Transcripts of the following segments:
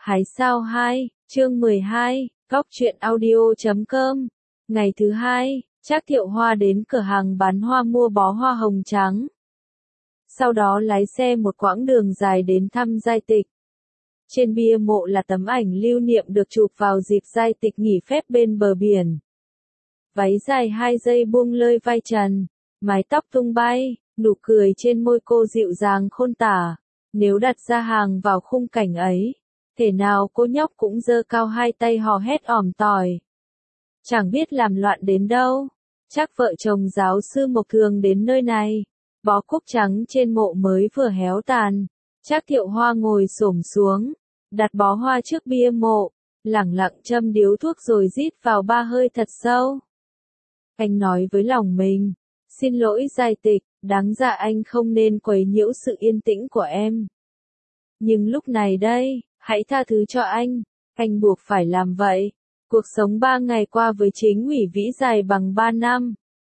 Hái sao 2, chương 12, Góc truyện audio.com. Ngày thứ hai, Trác Thiệu Hoa đến cửa hàng bán hoa mua bó hoa hồng trắng. Sau đó lái xe một quãng đường dài đến thăm Giai Tịch. Trên bia mộ là tấm ảnh lưu niệm được chụp vào dịp Giai Tịch nghỉ phép bên bờ biển. Váy dài 2 giây buông lơi vai trần, mái tóc tung bay, nụ cười trên môi cô dịu dàng khôn tả. Nếu đặt ra hàng vào khung cảnh ấy, thể nào cô nhóc cũng giơ cao hai tay hò hét ỏm tỏi. Chẳng biết làm loạn đến đâu. Chắc vợ chồng giáo sư Mộc thường đến nơi này. Bó cúc trắng trên mộ mới vừa héo tàn. Trác Thiệu Hoa ngồi xổm xuống, đặt bó hoa trước bia mộ, lẳng lặng châm điếu thuốc rồi rít vào 3 hơi thật sâu. Anh nói với lòng mình, xin lỗi Giai Tịch, đáng ra anh không nên quấy nhiễu sự yên tĩnh của em. Nhưng lúc này đây, hãy tha thứ cho anh buộc phải làm vậy. Cuộc sống 3 ngày qua với Chính ủy vĩ dài bằng 3 năm.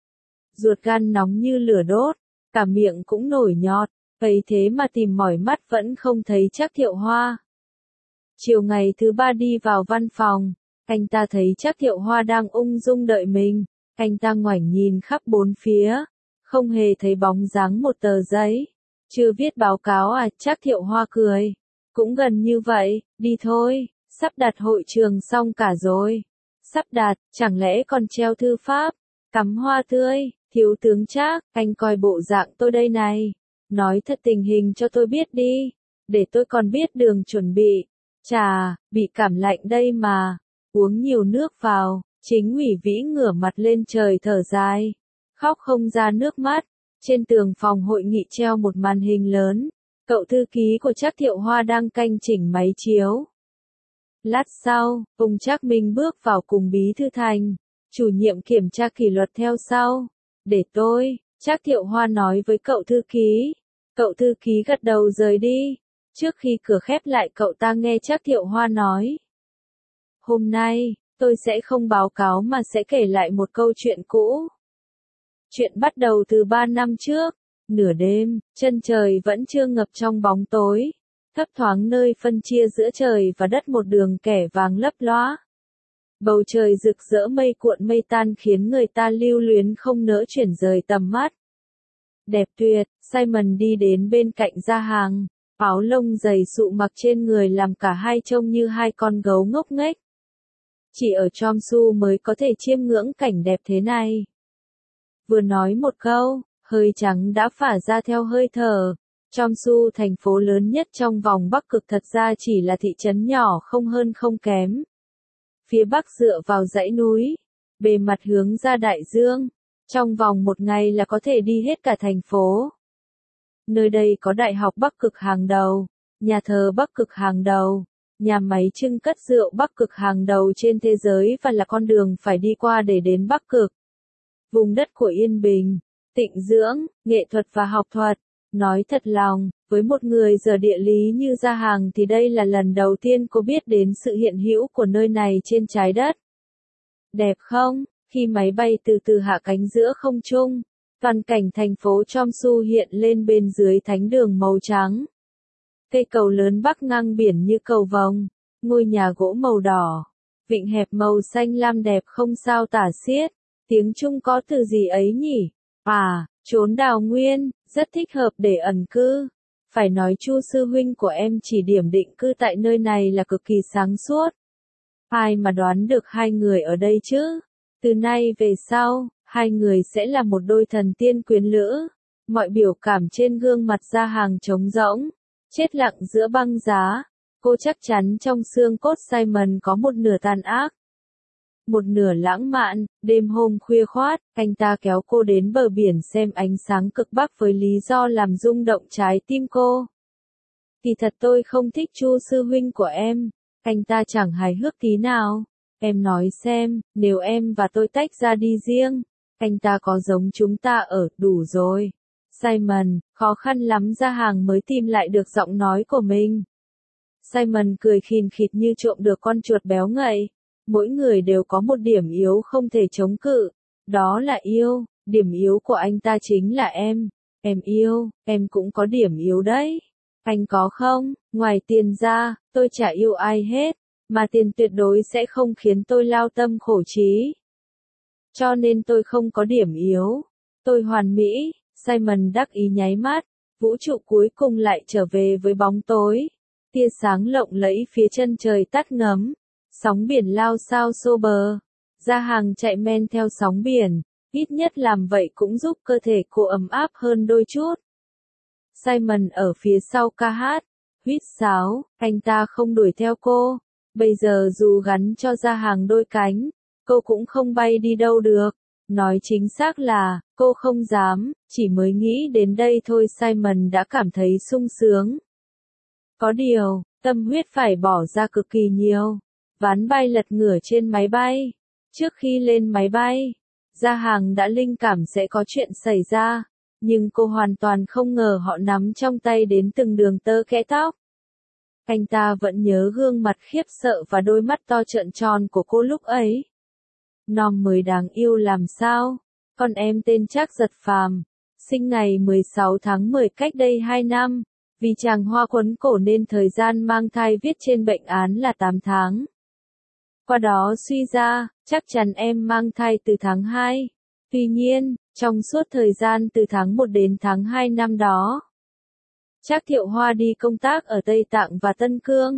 Ruột gan nóng như lửa đốt, cả miệng cũng nổi nhọt, ấy thế mà tìm mỏi mắt vẫn không thấy Trác Thiệu Hoa. Chiều ngày thứ 3 đi vào văn phòng, anh ta thấy Trác Thiệu Hoa đang ung dung đợi mình, anh ta ngoảnh nhìn khắp bốn phía, không hề thấy bóng dáng một tờ giấy. Chưa viết báo cáo à? Trác Thiệu Hoa cười. Cũng gần như vậy, đi thôi, sắp đặt hội trường xong cả rồi. Sắp đặt, chẳng lẽ còn treo thư pháp, cắm hoa tươi, thiếu tướng Trác, anh coi bộ dạng tôi đây này. Nói thật tình hình cho tôi biết đi, để tôi còn biết đường chuẩn bị. Chà, bị cảm lạnh đây mà, uống nhiều nước vào. Chính ủy vĩ ngửa mặt lên trời thở dài, khóc không ra nước mắt. Trên tường phòng hội nghị treo một màn hình lớn, cậu thư ký của Trác Thiệu Hoa đang canh chỉnh máy chiếu. Lát sau, ông Trác Minh bước vào cùng Bí thư Thành, chủ nhiệm kiểm tra kỷ luật theo sau. Để tôi, Trác Thiệu Hoa nói với cậu thư ký. Cậu thư ký gật đầu rời đi. Trước khi cửa khép lại cậu ta nghe Trác Thiệu Hoa nói. Hôm nay, tôi sẽ không báo cáo mà sẽ kể lại một câu chuyện cũ. Chuyện bắt đầu từ 3 năm trước, nửa đêm, chân trời vẫn chưa ngập trong bóng tối, thấp thoáng nơi phân chia giữa trời và đất một đường kẻ vàng lấp lóa. Bầu trời rực rỡ mây cuộn mây tan khiến người ta lưu luyến không nỡ chuyển rời tầm mắt. Đẹp tuyệt, Simon đi đến bên cạnh Gia Hàng, áo lông dày sụ mặc trên người làm cả hai trông như hai con gấu ngốc nghếch. Chỉ ở Tromsø mới có thể chiêm ngưỡng cảnh đẹp thế này. Vừa nói một câu, hơi trắng đã phả ra theo hơi thở. Tromsø, thành phố lớn nhất trong vòng Bắc Cực, thật ra chỉ là thị trấn nhỏ không hơn không kém. Phía Bắc dựa vào dãy núi, bề mặt hướng ra đại dương. Trong vòng một ngày là có thể đi hết cả thành phố. Nơi đây có đại học Bắc Cực hàng đầu, nhà thờ Bắc Cực hàng đầu, nhà máy trưng cất rượu Bắc Cực hàng đầu trên thế giới và là con đường phải đi qua để đến Bắc Cực. Vùng đất của yên bình, tịnh dưỡng, nghệ thuật và học thuật. Nói thật lòng, với một người giờ địa lý như Gia Hàng thì đây là lần đầu tiên cô biết đến sự hiện hữu của nơi này trên trái đất. Đẹp không? Khi máy bay từ từ hạ cánh giữa không trung, toàn cảnh thành phố Tromsø hiện lên bên dưới thánh đường màu trắng. Cây cầu lớn bắc ngang biển như cầu vồng, ngôi nhà gỗ màu đỏ, vịnh hẹp màu xanh lam đẹp không sao tả xiết. Tiếng Trung có từ gì ấy nhỉ? À, chốn đào nguyên, rất thích hợp để ẩn cư. Phải nói Chu sư huynh của em chỉ điểm định cư tại nơi này là cực kỳ sáng suốt. Ai mà đoán được hai người ở đây chứ? Từ nay về sau, hai người sẽ là một đôi thần tiên quyến lữ. Mọi biểu cảm trên gương mặt Gia Hàng trống rỗng, chết lặng giữa băng giá. Cô chắc chắn trong xương cốt Simon có một nửa tàn ác, một nửa lãng mạn. Đêm hôm khuya khoát, anh ta kéo cô đến bờ biển xem ánh sáng cực Bắc với lý do làm rung động trái tim cô. Kỳ thật tôi không thích Chu sư huynh của em, anh ta chẳng hài hước tí nào. Em nói xem, nếu em và tôi tách ra đi riêng, anh ta có giống chúng ta ở, đủ rồi. Simon, khó khăn lắm Gia Hàng mới tìm lại được giọng nói của mình. Simon cười khìn khịt như trộm được con chuột béo ngậy. Mỗi người đều có một điểm yếu không thể chống cự, đó là yêu. Điểm yếu của anh ta chính là em yêu, em cũng có điểm yếu đấy. Anh có không? Ngoài tiền ra, tôi chả yêu ai hết, mà tiền tuyệt đối sẽ không khiến tôi lao tâm khổ trí. Cho nên tôi không có điểm yếu. Tôi hoàn mỹ. Simon đắc ý nháy mắt. Vũ trụ cuối cùng lại trở về với bóng tối. Tia sáng lộng lẫy phía chân trời tắt ngấm. Sóng biển lao sao xô bờ. Gia Hàng chạy men theo sóng biển. Ít nhất làm vậy cũng giúp cơ thể cô ấm áp hơn đôi chút. Simon ở phía sau ca hát, huýt sáo, anh ta không đuổi theo cô. Bây giờ dù gắn cho Gia Hàng đôi cánh, cô cũng không bay đi đâu được. Nói chính xác là, cô không dám, chỉ mới nghĩ đến đây thôi Simon đã cảm thấy sung sướng. Có điều, tâm huyết phải bỏ ra cực kỳ nhiều. Ván bay lật ngửa trên máy bay. Trước khi lên máy bay, Gia Hàng đã linh cảm sẽ có chuyện xảy ra. Nhưng cô hoàn toàn không ngờ họ nắm trong tay đến từng đường tơ kẽ tóc. Anh ta vẫn nhớ gương mặt khiếp sợ và đôi mắt to trợn tròn của cô lúc ấy. Nom mới đáng yêu làm sao? Con em tên Trác Giật Phàm, sinh ngày 16 tháng 10 cách đây 2 năm. Vì chàng hoa quấn cổ nên thời gian mang thai viết trên bệnh án là 8 tháng. Qua đó suy ra, chắc chắn em mang thai từ tháng 2. Tuy nhiên, trong suốt thời gian từ tháng 1 đến tháng 2 năm đó, Trác Thiệu Hoa đi công tác ở Tây Tạng và Tân Cương.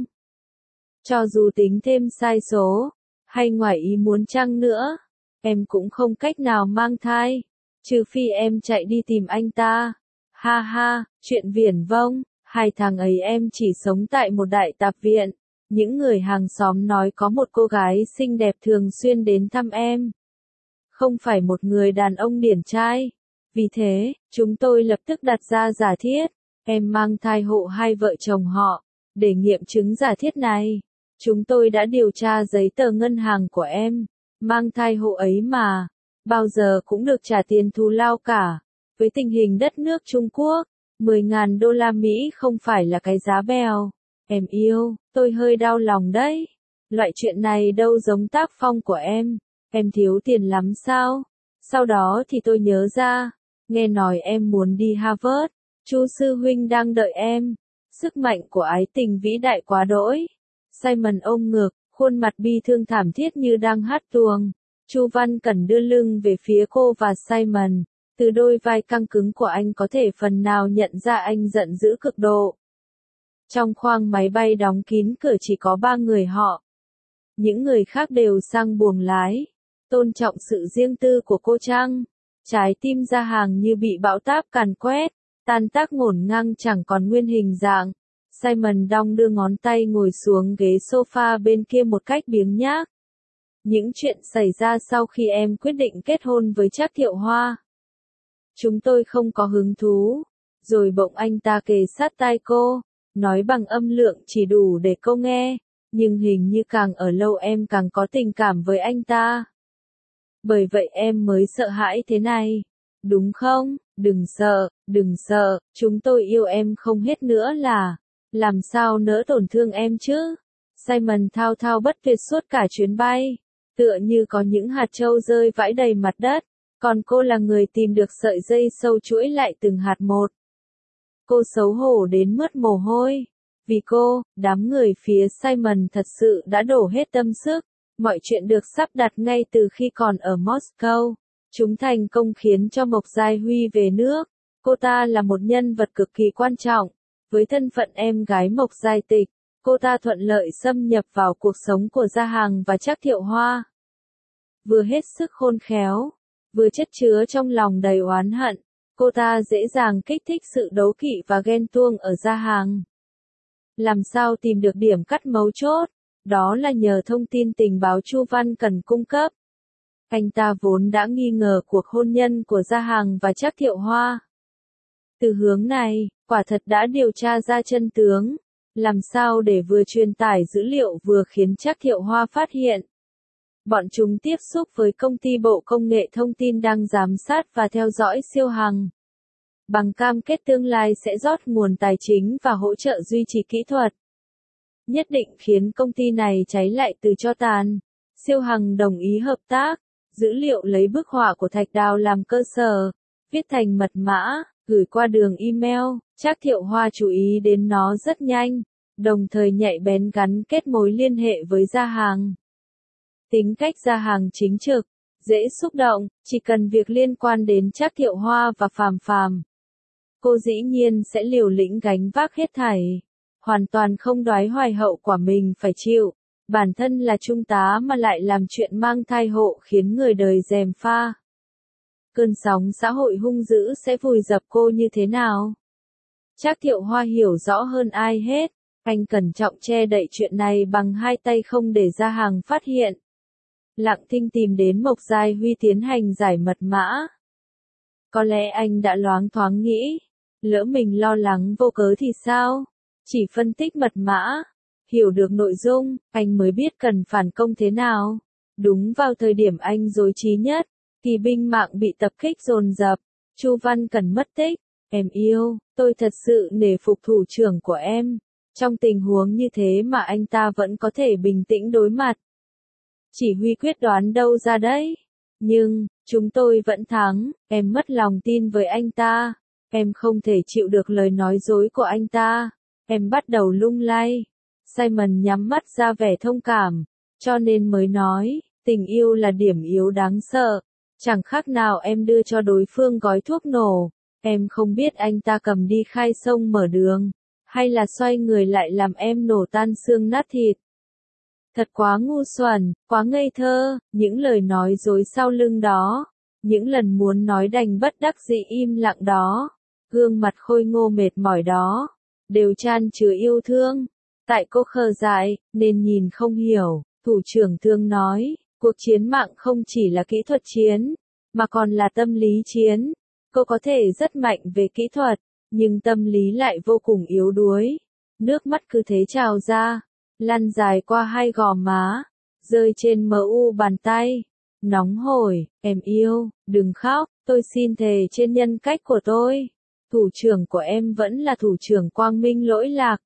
Cho dù tính thêm sai số, hay ngoài ý muốn chăng nữa, em cũng không cách nào mang thai, trừ phi em chạy đi tìm anh ta. Ha ha, chuyện viển vông, 2 tháng ấy em chỉ sống tại một đại tạp viện. Những người hàng xóm nói có một cô gái xinh đẹp thường xuyên đến thăm em. Không phải một người đàn ông điển trai. Vì thế, chúng tôi lập tức đặt ra giả thiết, em mang thai hộ hai vợ chồng họ. Để nghiệm chứng giả thiết này, chúng tôi đã điều tra giấy tờ ngân hàng của em. Mang thai hộ ấy mà, bao giờ cũng được trả tiền thù lao cả. Với tình hình đất nước Trung Quốc, 10.000 đô la Mỹ không phải là cái giá bèo. Em yêu, tôi hơi đau lòng đấy. Loại chuyện này đâu giống tác phong của em. Em thiếu tiền lắm sao? Sau đó thì tôi nhớ ra, nghe nói em muốn đi Harvard, Chu sư huynh đang đợi em. Sức mạnh của ái tình vĩ đại quá đỗi. Simon ôm ngực, khuôn mặt bi thương thảm thiết như đang hát tuồng. Chu Văn Cẩn đưa lưng về phía cô và Simon. Từ đôi vai căng cứng của anh có thể phần nào nhận ra anh giận dữ cực độ. Trong khoang máy bay đóng kín cửa chỉ có 3 người họ. Những người khác đều sang buồng lái. Tôn trọng sự riêng tư của cô Trang. Trái tim Gia Hàng như bị bão táp càn quét, tan tác ngổn ngang chẳng còn nguyên hình dạng. Simon đong đưa ngón tay ngồi xuống ghế sofa bên kia một cách biếng nhác. Những chuyện xảy ra sau khi em quyết định kết hôn với Trác Thiệu Hoa. Chúng tôi không có hứng thú. Rồi bỗng anh ta kề sát tai cô, nói bằng âm lượng chỉ đủ để cô nghe. Nhưng hình như càng ở lâu em càng có tình cảm với anh ta. Bởi vậy em mới sợ hãi thế này. Đúng không? Đừng sợ, chúng tôi yêu em không hết nữa là. Làm sao nỡ tổn thương em chứ? Simon thao thao bất tuyệt suốt cả chuyến bay. Tựa như có những hạt châu rơi vãi đầy mặt đất. Còn cô là người tìm được sợi dây sâu chuỗi lại từng hạt một. Cô xấu hổ đến mướt mồ hôi. Vì cô, đám người phía Simon thật sự đã đổ hết tâm sức. Mọi chuyện được sắp đặt ngay từ khi còn ở Moscow. Chúng thành công khiến cho Mộc Giai Huy về nước. Cô ta là một nhân vật cực kỳ quan trọng. Với thân phận em gái Mộc Giai Tịch, cô ta thuận lợi xâm nhập vào cuộc sống của Gia Hàng và Trác Thiệu Hoa. Vừa hết sức khôn khéo, vừa chất chứa trong lòng đầy oán hận, cô ta dễ dàng kích thích sự đố kỵ và ghen tuông ở Gia Hàng. Làm sao tìm được điểm cắt mấu chốt? Đó là nhờ thông tin tình báo Chu Văn Cẩn cung cấp. Anh ta vốn đã nghi ngờ cuộc hôn nhân của Gia Hàng và Trác Thiệu Hoa. Từ hướng này, quả thật đã điều tra ra chân tướng. Làm sao để vừa truyền tải dữ liệu vừa khiến Trác Thiệu Hoa phát hiện. Bọn chúng tiếp xúc với công ty Bộ Công nghệ Thông tin đang giám sát và theo dõi Siêu Hằng. Bằng cam kết tương lai sẽ rót nguồn tài chính và hỗ trợ duy trì kỹ thuật. Nhất định khiến công ty này cháy lại từ tro tàn. Siêu Hằng đồng ý hợp tác. Dữ liệu lấy bức họa của Thạch Đào làm cơ sở. viết thành mật mã, gửi qua đường email. Trác Thiệu Hoa chú ý đến nó rất nhanh, đồng thời nhạy bén gắn kết mối liên hệ với Gia Hàng. Tính cách Gia Hàng chính trực, dễ xúc động, chỉ cần việc liên quan đến Trác Thiệu Hoa và Phàm Phàm, cô dĩ nhiên sẽ liều lĩnh gánh vác hết thảy, hoàn toàn không đoái hoài hậu quả mình phải chịu. Bản thân là trung tá mà lại làm chuyện mang thai hộ khiến người đời gièm pha. Cơn sóng xã hội hung dữ sẽ vùi dập cô như thế nào? Trác Thiệu Hoa hiểu rõ hơn ai hết, anh cẩn trọng che đậy chuyện này bằng hai tay không để Gia Hàng phát hiện. Lặng thinh tìm đến Mộc Giai Huy tiến hành giải mật mã. Có lẽ anh đã loáng thoáng nghĩ, lỡ mình lo lắng vô cớ thì sao? Chỉ phân tích mật mã, hiểu được nội dung, anh mới biết cần phản công thế nào. Đúng vào thời điểm anh rối trí nhất, thì binh mạng bị tập kích dồn dập, Chu Văn Cẩn mất tích. Em yêu, tôi thật sự nể phục thủ trưởng của em. Trong tình huống như thế mà anh ta vẫn có thể bình tĩnh đối mặt. Chỉ huy quyết đoán đâu ra đấy. Nhưng, chúng tôi vẫn thắng, em mất lòng tin với anh ta. Em không thể chịu được lời nói dối của anh ta. Em bắt đầu lung lay. Simon nhắm mắt ra vẻ thông cảm, cho nên mới nói, tình yêu là điểm yếu đáng sợ. Chẳng khác nào em đưa cho đối phương gói thuốc nổ. Em không biết anh ta cầm đi khai sông mở đường, hay là xoay người lại làm em nổ tan xương nát thịt. Thật quá ngu xuẩn, quá ngây thơ, những lời nói dối sau lưng đó, những lần muốn nói đành bất đắc dĩ im lặng đó, gương mặt khôi ngô mệt mỏi đó, đều chan chứa yêu thương. Tại cô khờ dại, nên nhìn không hiểu, thủ trưởng thương nói, cuộc chiến mạng không chỉ là kỹ thuật chiến, mà còn là tâm lý chiến. Cô có thể rất mạnh về kỹ thuật, nhưng tâm lý lại vô cùng yếu đuối. Nước mắt cứ thế trào ra, lăn dài qua hai gò má, rơi trên mu bàn tay. Nóng hổi, em yêu, đừng khóc, tôi xin thề trên nhân cách của tôi. Thủ trưởng của em vẫn là thủ trưởng quang minh lỗi lạc.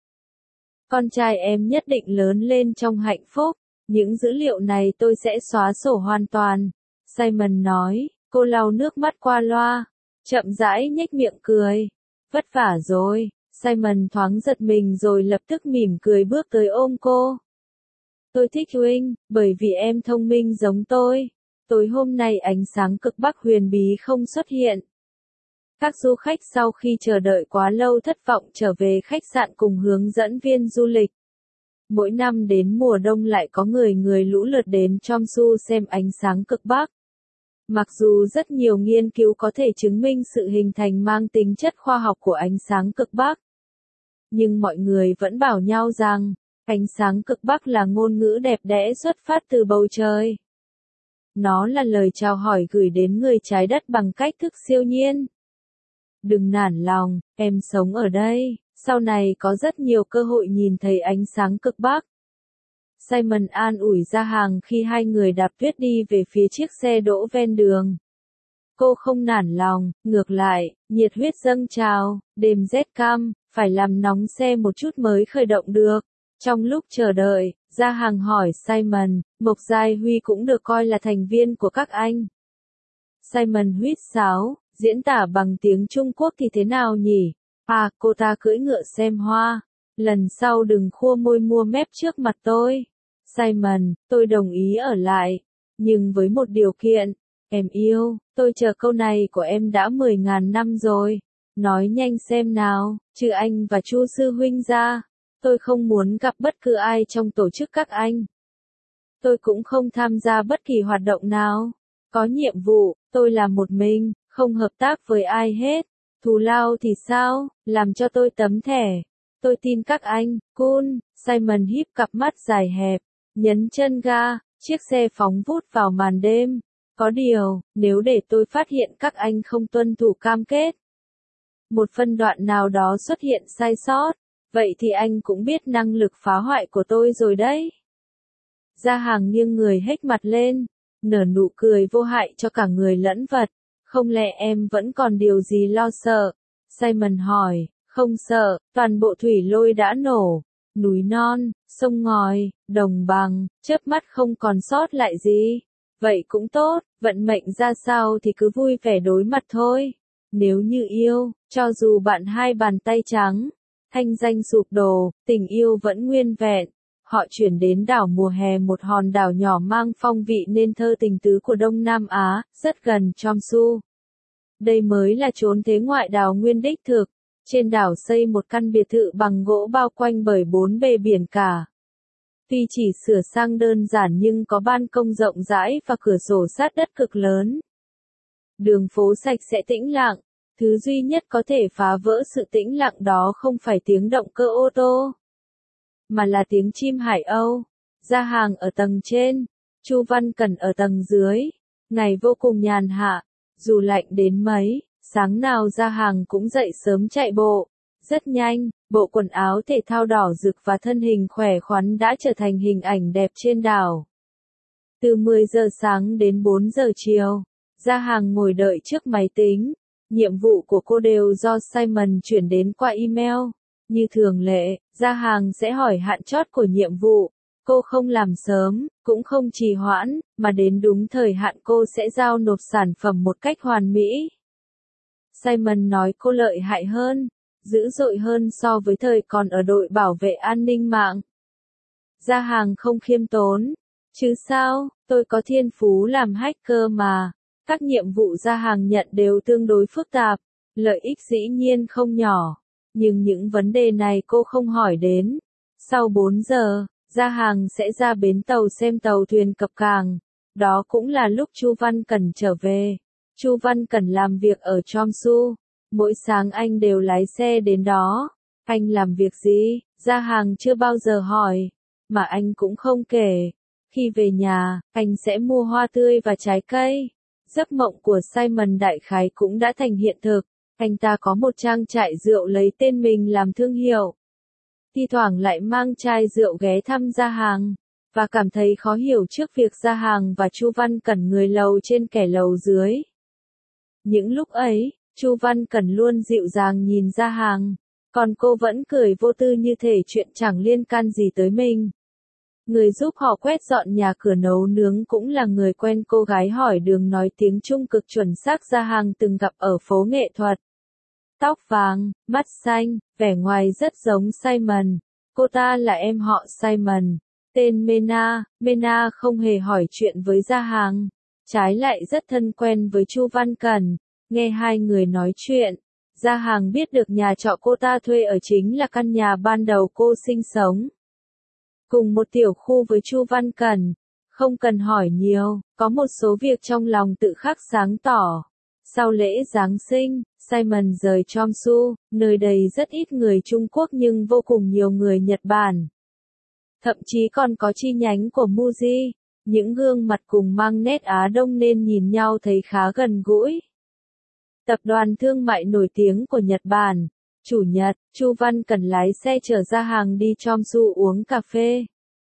Con trai em nhất định lớn lên trong hạnh phúc. Những dữ liệu này tôi sẽ xóa sổ hoàn toàn. Simon nói, cô lau nước mắt qua loa, chậm rãi nhếch miệng cười. Vất vả rồi. Simon thoáng giật mình rồi lập tức mỉm cười bước tới ôm cô. Tôi thích huynh, bởi vì em thông minh giống tôi. Tối hôm nay ánh sáng cực bắc huyền bí không xuất hiện. Các du khách sau khi chờ đợi quá lâu thất vọng trở về khách sạn cùng hướng dẫn viên du lịch. Mỗi năm đến mùa đông lại có người lũ lượt đến Chomsu xem ánh sáng cực bắc. Mặc dù rất nhiều nghiên cứu có thể chứng minh sự hình thành mang tính chất khoa học của ánh sáng cực bắc, nhưng mọi người vẫn bảo nhau rằng, ánh sáng cực bắc là ngôn ngữ đẹp đẽ xuất phát từ bầu trời. Nó là lời chào hỏi gửi đến người trái đất bằng cách thức siêu nhiên. Đừng nản lòng, em sống ở đây, sau này có rất nhiều cơ hội nhìn thấy ánh sáng cực bắc. Simon an ủi Gia Hàng khi hai người đạp tuyết đi về phía chiếc xe đỗ ven đường. Cô không nản lòng, ngược lại, nhiệt huyết dâng trào, đêm rét cam, phải làm nóng xe một chút mới khởi động được. Trong lúc chờ đợi, Gia Hàng hỏi Simon, Mộc Giai Huy cũng được coi là thành viên của các anh. Simon huýt sáo, diễn tả bằng tiếng Trung Quốc thì thế nào nhỉ? À, cô ta cưỡi ngựa xem hoa. Lần sau đừng khua môi mua mép trước mặt tôi. Simon, tôi đồng ý ở lại. Nhưng với một điều kiện. Em yêu, tôi chờ câu này của em đã 10.000 năm rồi. Nói nhanh xem nào, trừ anh và Chu sư huynh ra. Tôi không muốn gặp bất cứ ai trong tổ chức các anh. Tôi cũng không tham gia bất kỳ hoạt động nào. Có nhiệm vụ, tôi làm một mình, không hợp tác với ai hết. Thù lao thì sao, làm cho tôi tấm thẻ. Tôi tin các anh, cool. Simon híp cặp mắt dài hẹp, nhấn chân ga, chiếc xe phóng vút vào màn đêm. Có điều, nếu để tôi phát hiện các anh không tuân thủ cam kết, một phân đoạn nào đó xuất hiện sai sót, vậy thì anh cũng biết năng lực phá hoại của tôi rồi đấy. Gia Hàng nghiêng người hếch mặt lên, nở nụ cười vô hại cho cả người lẫn vật. Không lẽ em vẫn còn điều gì lo sợ? Simon hỏi, không sợ, toàn bộ thủy lôi đã nổ. Núi non, sông ngòi, đồng bằng, chớp mắt không còn sót lại gì. Vậy cũng tốt, vận mệnh ra sao thì cứ vui vẻ đối mặt thôi. Nếu như yêu, cho dù bạn hai bàn tay trắng, thanh danh sụp đổ, tình yêu vẫn nguyên vẹn. Họ chuyển đến đảo Mùa Hè, một hòn đảo nhỏ mang phong vị nên thơ tình tứ của Đông Nam Á, rất gần Jeonsu. Đây mới là chốn thế ngoại đảo nguyên đích thực. Trên đảo xây một căn biệt thự bằng gỗ bao quanh bởi bốn bề biển cả. Tuy chỉ sửa sang đơn giản nhưng có ban công rộng rãi và cửa sổ sát đất cực lớn. Đường phố sạch sẽ tĩnh lặng. Thứ duy nhất có thể phá vỡ sự tĩnh lặng đó không phải tiếng động cơ ô tô, mà là tiếng chim hải âu. Gia hàng ở tầng trên, Chu Văn Cẩn ở tầng dưới. Ngày vô cùng nhàn hạ, dù lạnh đến mấy, sáng nào Gia hàng cũng dậy sớm chạy bộ. Rất nhanh, bộ quần áo thể thao đỏ rực và thân hình khỏe khoắn đã trở thành hình ảnh đẹp trên đảo. Từ 10 giờ sáng đến 4 giờ chiều, Gia hàng ngồi đợi trước máy tính. Nhiệm vụ của cô đều do Simon chuyển đến qua email. Như thường lệ, Gia hàng sẽ hỏi hạn chót của nhiệm vụ. Cô không làm sớm, cũng không trì hoãn, mà đến đúng thời hạn cô sẽ giao nộp sản phẩm một cách hoàn mỹ. Simon nói cô lợi hại hơn, dữ dội hơn so với thời còn ở đội bảo vệ an ninh mạng. Gia hàng không khiêm tốn. Chứ sao, tôi có thiên phú làm hacker mà. Các nhiệm vụ Gia hàng nhận đều tương đối phức tạp, lợi ích dĩ nhiên không nhỏ. Nhưng những vấn đề này cô không hỏi đến. Sau 4 giờ, Gia hàng sẽ ra bến tàu xem tàu thuyền cập cảng. Đó cũng là lúc Chu Văn Cẩn trở về. Chu Văn Cẩn làm việc ở Jeonsu. Mỗi sáng anh đều lái xe đến đó. Anh làm việc gì? Gia hàng chưa bao giờ hỏi. Mà anh cũng không kể. Khi về nhà, anh sẽ mua hoa tươi và trái cây. Giấc mộng của Simon đại khái cũng đã thành hiện thực. Anh ta có một trang trại rượu lấy tên mình làm thương hiệu. Thi thoảng lại mang chai rượu ghé thăm Gia hàng, và cảm thấy khó hiểu trước việc Gia hàng và Chu Văn Cẩn người lầu trên kẻ lầu dưới. Những lúc ấy, Chu Văn Cẩn luôn dịu dàng nhìn Gia hàng, còn cô vẫn cười vô tư như thể chuyện chẳng liên can gì tới mình. Người giúp họ quét dọn nhà cửa nấu nướng cũng là người quen cô gái hỏi đường nói tiếng Trung cực chuẩn xác Gia hàng từng gặp ở phố nghệ thuật. Tóc vàng, mắt xanh, vẻ ngoài rất giống Simon. Cô ta là em họ Simon, tên Mena. Mena không hề hỏi chuyện với Gia hàng, trái lại rất thân quen với Chu Văn Cẩn. Nghe hai người nói chuyện, Gia hàng biết được nhà trọ cô ta thuê ở chính là căn nhà ban đầu cô sinh sống. Cùng một tiểu khu với Chu Văn Cẩn, không cần hỏi nhiều, có một số việc trong lòng tự khắc sáng tỏ. Sau lễ Giáng sinh, Simon rời Jeonsu, nơi đây rất ít người Trung Quốc nhưng vô cùng nhiều người Nhật Bản. Thậm chí còn có chi nhánh của Muji, những gương mặt cùng mang nét Á Đông nên nhìn nhau thấy khá gần gũi. Tập đoàn thương mại nổi tiếng của Nhật Bản. Chủ nhật, Chu Văn Cẩn lái xe chở Gia hàng đi Jeonsu uống cà phê.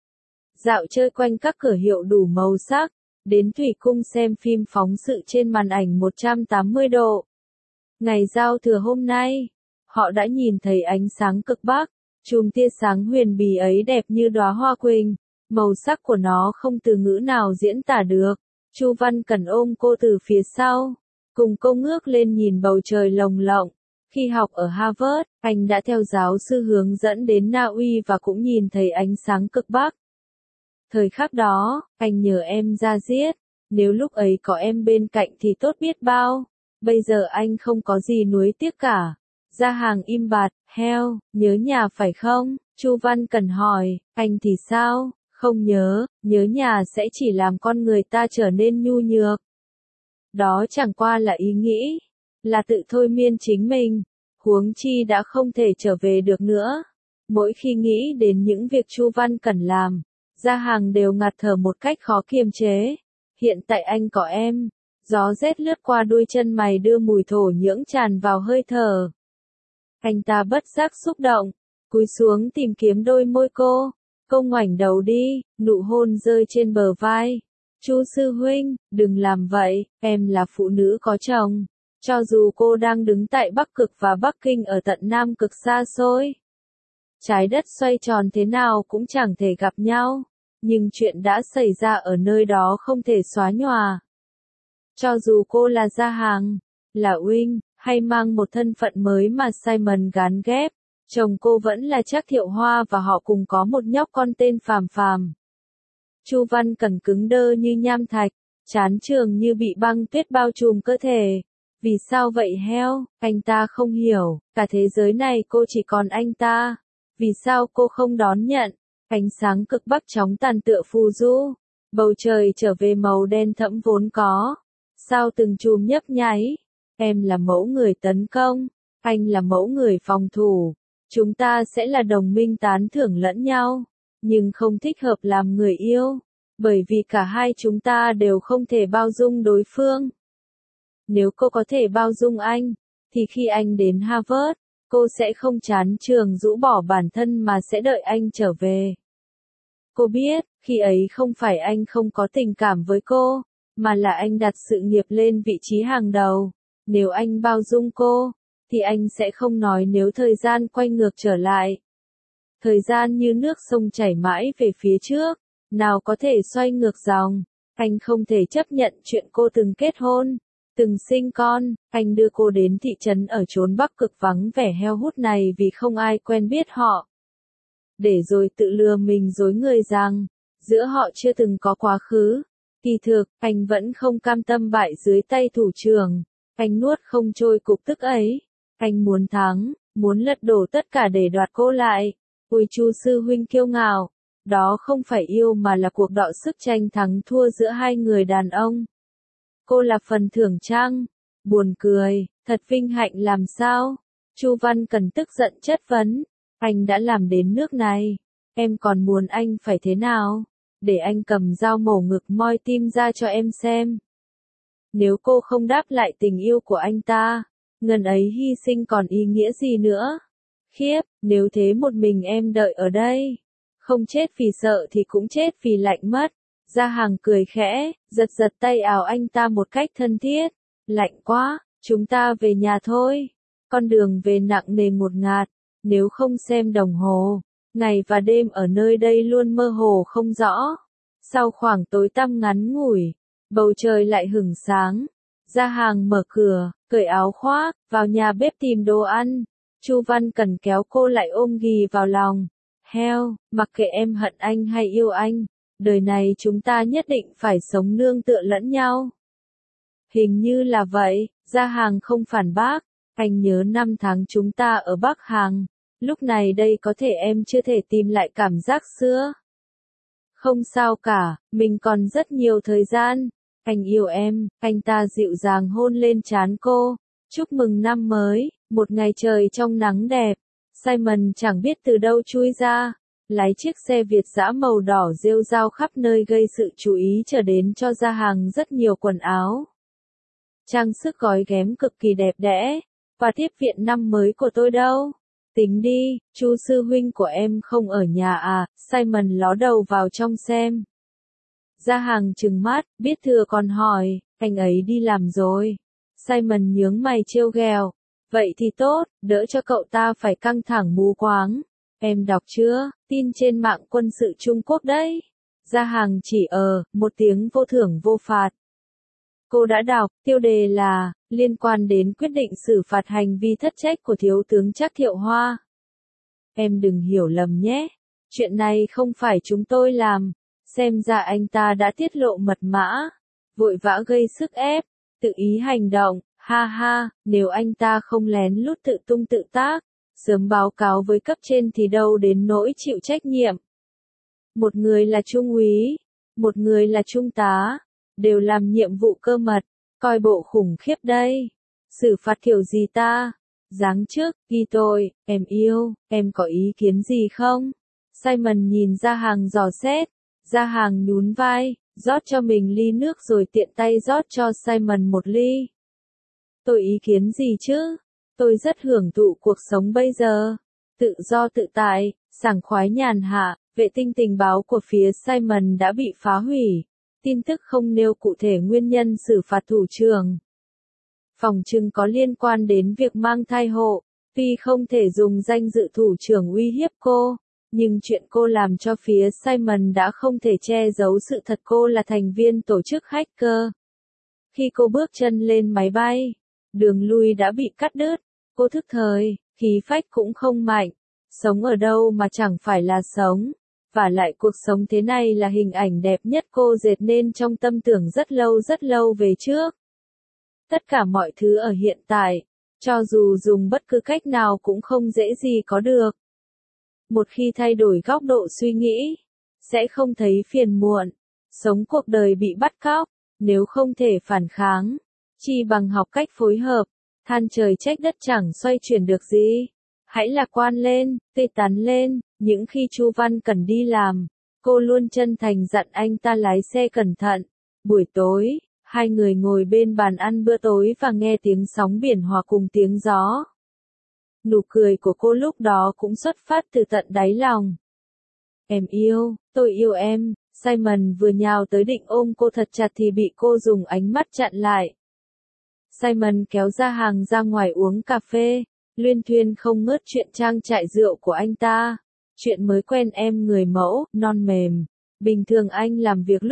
Dạo chơi quanh các cửa hiệu đủ màu sắc. Đến Thủy Cung xem phim phóng sự trên màn ảnh 180 độ. Ngày giao thừa hôm nay, họ đã nhìn thấy ánh sáng cực Bắc. Chùm tia sáng huyền bí ấy đẹp như đóa hoa quỳnh. Màu sắc của nó không từ ngữ nào diễn tả được. Chu Văn Cẩn ôm cô từ phía sau, cùng cô ngước lên nhìn bầu trời lồng lộng. Khi học ở Harvard, anh đã theo giáo sư hướng dẫn đến Na Uy và cũng nhìn thấy ánh sáng cực Bắc. Thời khắc đó, anh nhờ em ra giết. Nếu lúc ấy có em bên cạnh thì tốt biết bao. Bây giờ anh không có gì nuối tiếc cả. Gia hàng im bặt, heo, nhớ nhà phải không? Chu Văn Cẩn hỏi, anh thì sao? Không nhớ, nhớ nhà sẽ chỉ làm con người ta trở nên nhu nhược. Đó chẳng qua là ý nghĩ, là tự thôi miên chính mình. Huống chi đã không thể trở về được nữa. Mỗi khi nghĩ đến những việc Chu Văn Cẩn làm, Gia hàng đều ngạt thở một cách khó kiềm chế. Hiện tại anh có em. Gió rét lướt qua đuôi chân mày đưa mùi thổ nhưỡng tràn vào hơi thở. Anh ta bất giác xúc động, cúi xuống tìm kiếm đôi môi cô. Cô ngoảnh đầu đi, nụ hôn rơi trên bờ vai. Chu sư huynh, đừng làm vậy, em là phụ nữ có chồng. Cho dù cô đang đứng tại Bắc Cực và Bắc Kinh ở tận Nam Cực xa xôi. Trái đất xoay tròn thế nào cũng chẳng thể gặp nhau. Nhưng chuyện đã xảy ra ở nơi đó không thể xóa nhòa. Cho dù cô là Gia hàng, là Uynh, hay mang một thân phận mới mà Simon gán ghép. Chồng cô vẫn là Trác Thiệu Hoa và họ cùng có một nhóc con tên Phàm Phàm. Chu Văn Cẩn cứng đơ như nham thạch, trán trường như bị băng tuyết bao trùm cơ thể. Vì sao vậy heo? Anh ta không hiểu, cả thế giới này cô chỉ còn anh ta. Vì sao cô không đón nhận? Ánh sáng cực bắc chóng tàn tựa phù du. Bầu trời trở về màu đen thẫm vốn có. Sao từng chùm nhấp nháy? Em là mẫu người tấn công, anh là mẫu người phòng thủ. Chúng ta sẽ là đồng minh tán thưởng lẫn nhau, nhưng không thích hợp làm người yêu, bởi vì cả hai chúng ta đều không thể bao dung đối phương. Nếu cô có thể bao dung anh, thì khi anh đến Harvard, cô sẽ không chán trường rũ bỏ bản thân mà sẽ đợi anh trở về. Cô biết, khi ấy không phải anh không có tình cảm với cô, mà là anh đặt sự nghiệp lên vị trí hàng đầu. Nếu anh bao dung cô, thì anh sẽ không nói nếu thời gian quay ngược trở lại. Thời gian như nước sông chảy mãi về phía trước, nào có thể xoay ngược dòng. Anh không thể chấp nhận chuyện cô từng kết hôn, từng sinh con. Anh đưa cô đến thị trấn ở chốn Bắc Cực vắng vẻ heo hút này vì không ai quen biết họ. Để rồi tự lừa mình dối người rằng, giữa họ chưa từng có quá khứ. Kỳ thực, anh vẫn không cam tâm bại dưới tay thủ trưởng. Anh nuốt không trôi cục tức ấy. Anh muốn thắng, muốn lật đổ tất cả để đoạt cô lại. Ôi Chu sư huynh kiêu ngạo. Đó không phải yêu mà là cuộc đọ sức tranh thắng thua giữa hai người đàn ông. Cô là phần thưởng chăng? Buồn cười, thật vinh hạnh làm sao? Chu Văn Cần tức giận chất vấn. Anh đã làm đến nước này. Em còn muốn anh phải thế nào? Để anh cầm dao mổ ngực moi tim ra cho em xem. Nếu cô không đáp lại tình yêu của anh ta, ngần ấy hy sinh còn ý nghĩa gì nữa? Khiếp, nếu thế một mình em đợi ở đây. Không chết vì sợ thì cũng chết vì lạnh mất. Gia Hàng cười khẽ, giật giật tay áo anh ta một cách thân thiết. Lạnh quá, chúng ta về nhà thôi. Con đường về nặng nề ngột ngạt, nếu không xem đồng hồ, ngày và đêm ở nơi đây luôn mơ hồ không rõ. Sau khoảng tối tăm ngắn ngủi, bầu trời lại hửng sáng. Gia Hàng mở cửa, cởi áo khoác, vào nhà bếp tìm đồ ăn. Chu Văn Cẩn kéo cô lại ôm ghì vào lòng. Heo, mặc kệ em hận anh hay yêu anh, đời này chúng ta nhất định phải sống nương tựa lẫn nhau. Hình như là vậy, Gia Hàng không phản bác. Anh nhớ năm tháng chúng ta ở Bắc Hàng. Lúc này đây có thể em chưa thể tìm lại cảm giác xưa. Không sao cả, mình còn rất nhiều thời gian. Anh yêu em, anh ta dịu dàng hôn lên trán cô. Chúc mừng năm mới, một ngày trời trong nắng đẹp. Simon chẳng biết từ đâu chui ra, lái chiếc xe Việt dã màu đỏ rêu rao khắp nơi gây sự chú ý trở đến cho Gia Hàng rất nhiều quần áo. Trang sức gói ghém cực kỳ đẹp đẽ. Và tiếp viện năm mới của tôi đâu? Tính đi, Chu sư huynh của em không ở nhà à? Simon ló đầu vào trong xem. Gia Hàng trừng mắt, biết thừa còn hỏi, anh ấy đi làm rồi. Simon nhướng mày trêu ghẹo. Vậy thì tốt, đỡ cho cậu ta phải căng thẳng mù quáng. Em đọc chưa? Tin trên mạng quân sự Trung Quốc đấy. Gia Hàng chỉ một tiếng vô thưởng vô phạt. Cô đã đọc, tiêu đề là, liên quan đến quyết định xử phạt hành vi thất trách của Thiếu tướng Trác Thiệu Hoa. Em đừng hiểu lầm nhé. Chuyện này không phải chúng tôi làm. Xem ra anh ta đã tiết lộ mật mã. Vội vã gây sức ép. Tự ý hành động. Ha ha, nếu anh ta không lén lút tự tung tự tác, sớm báo cáo với cấp trên thì đâu đến nỗi chịu trách nhiệm. Một người là trung úy, một người là trung tá, đều làm nhiệm vụ cơ mật, coi bộ khủng khiếp đây. Xử phạt kiểu gì ta? Giáng chức, ghi tôi, em yêu, em có ý kiến gì không? Simon nhìn Gia Hàng dò xét, Gia Hàng nhún vai, rót cho mình ly nước rồi tiện tay rót cho Simon một ly. Tôi ý kiến gì chứ? Tôi rất hưởng thụ cuộc sống bây giờ. Tự do tự tại, sảng khoái nhàn hạ, vệ tinh tình báo của phía Simon đã bị phá hủy. Tin tức không nêu cụ thể nguyên nhân xử phạt thủ trưởng. Phỏng chừng có liên quan đến việc mang thai hộ. Tuy không thể dùng danh dự thủ trưởng uy hiếp cô, nhưng chuyện cô làm cho phía Simon đã không thể che giấu sự thật cô là thành viên tổ chức hacker. Khi cô bước chân lên máy bay, đường lui đã bị cắt đứt, cô thức thời, khí phách cũng không mạnh, sống ở đâu mà chẳng phải là sống, vả lại cuộc sống thế này là hình ảnh đẹp nhất cô dệt nên trong tâm tưởng rất lâu về trước. Tất cả mọi thứ ở hiện tại, cho dù dùng bất cứ cách nào cũng không dễ gì có được. Một khi thay đổi góc độ suy nghĩ, sẽ không thấy phiền muộn, sống cuộc đời bị bắt cóc, nếu không thể phản kháng, chi bằng học cách phối hợp, than trời trách đất chẳng xoay chuyển được gì. Hãy lạc quan lên, tươi tắn lên, những khi Chu Văn cần đi làm, cô luôn chân thành dặn anh ta lái xe cẩn thận. Buổi tối, hai người ngồi bên bàn ăn bữa tối và nghe tiếng sóng biển hòa cùng tiếng gió. Nụ cười của cô lúc đó cũng xuất phát từ tận đáy lòng. Em yêu, tôi yêu em. Simon vừa nhào tới định ôm cô thật chặt thì bị cô dùng ánh mắt chặn lại. Simon kéo ra hàng ra ngoài uống cà phê, luyên thuyên không ngớt chuyện trang trại rượu của anh ta. Chuyện mới quen em người mẫu, non mềm. Bình thường anh làm việc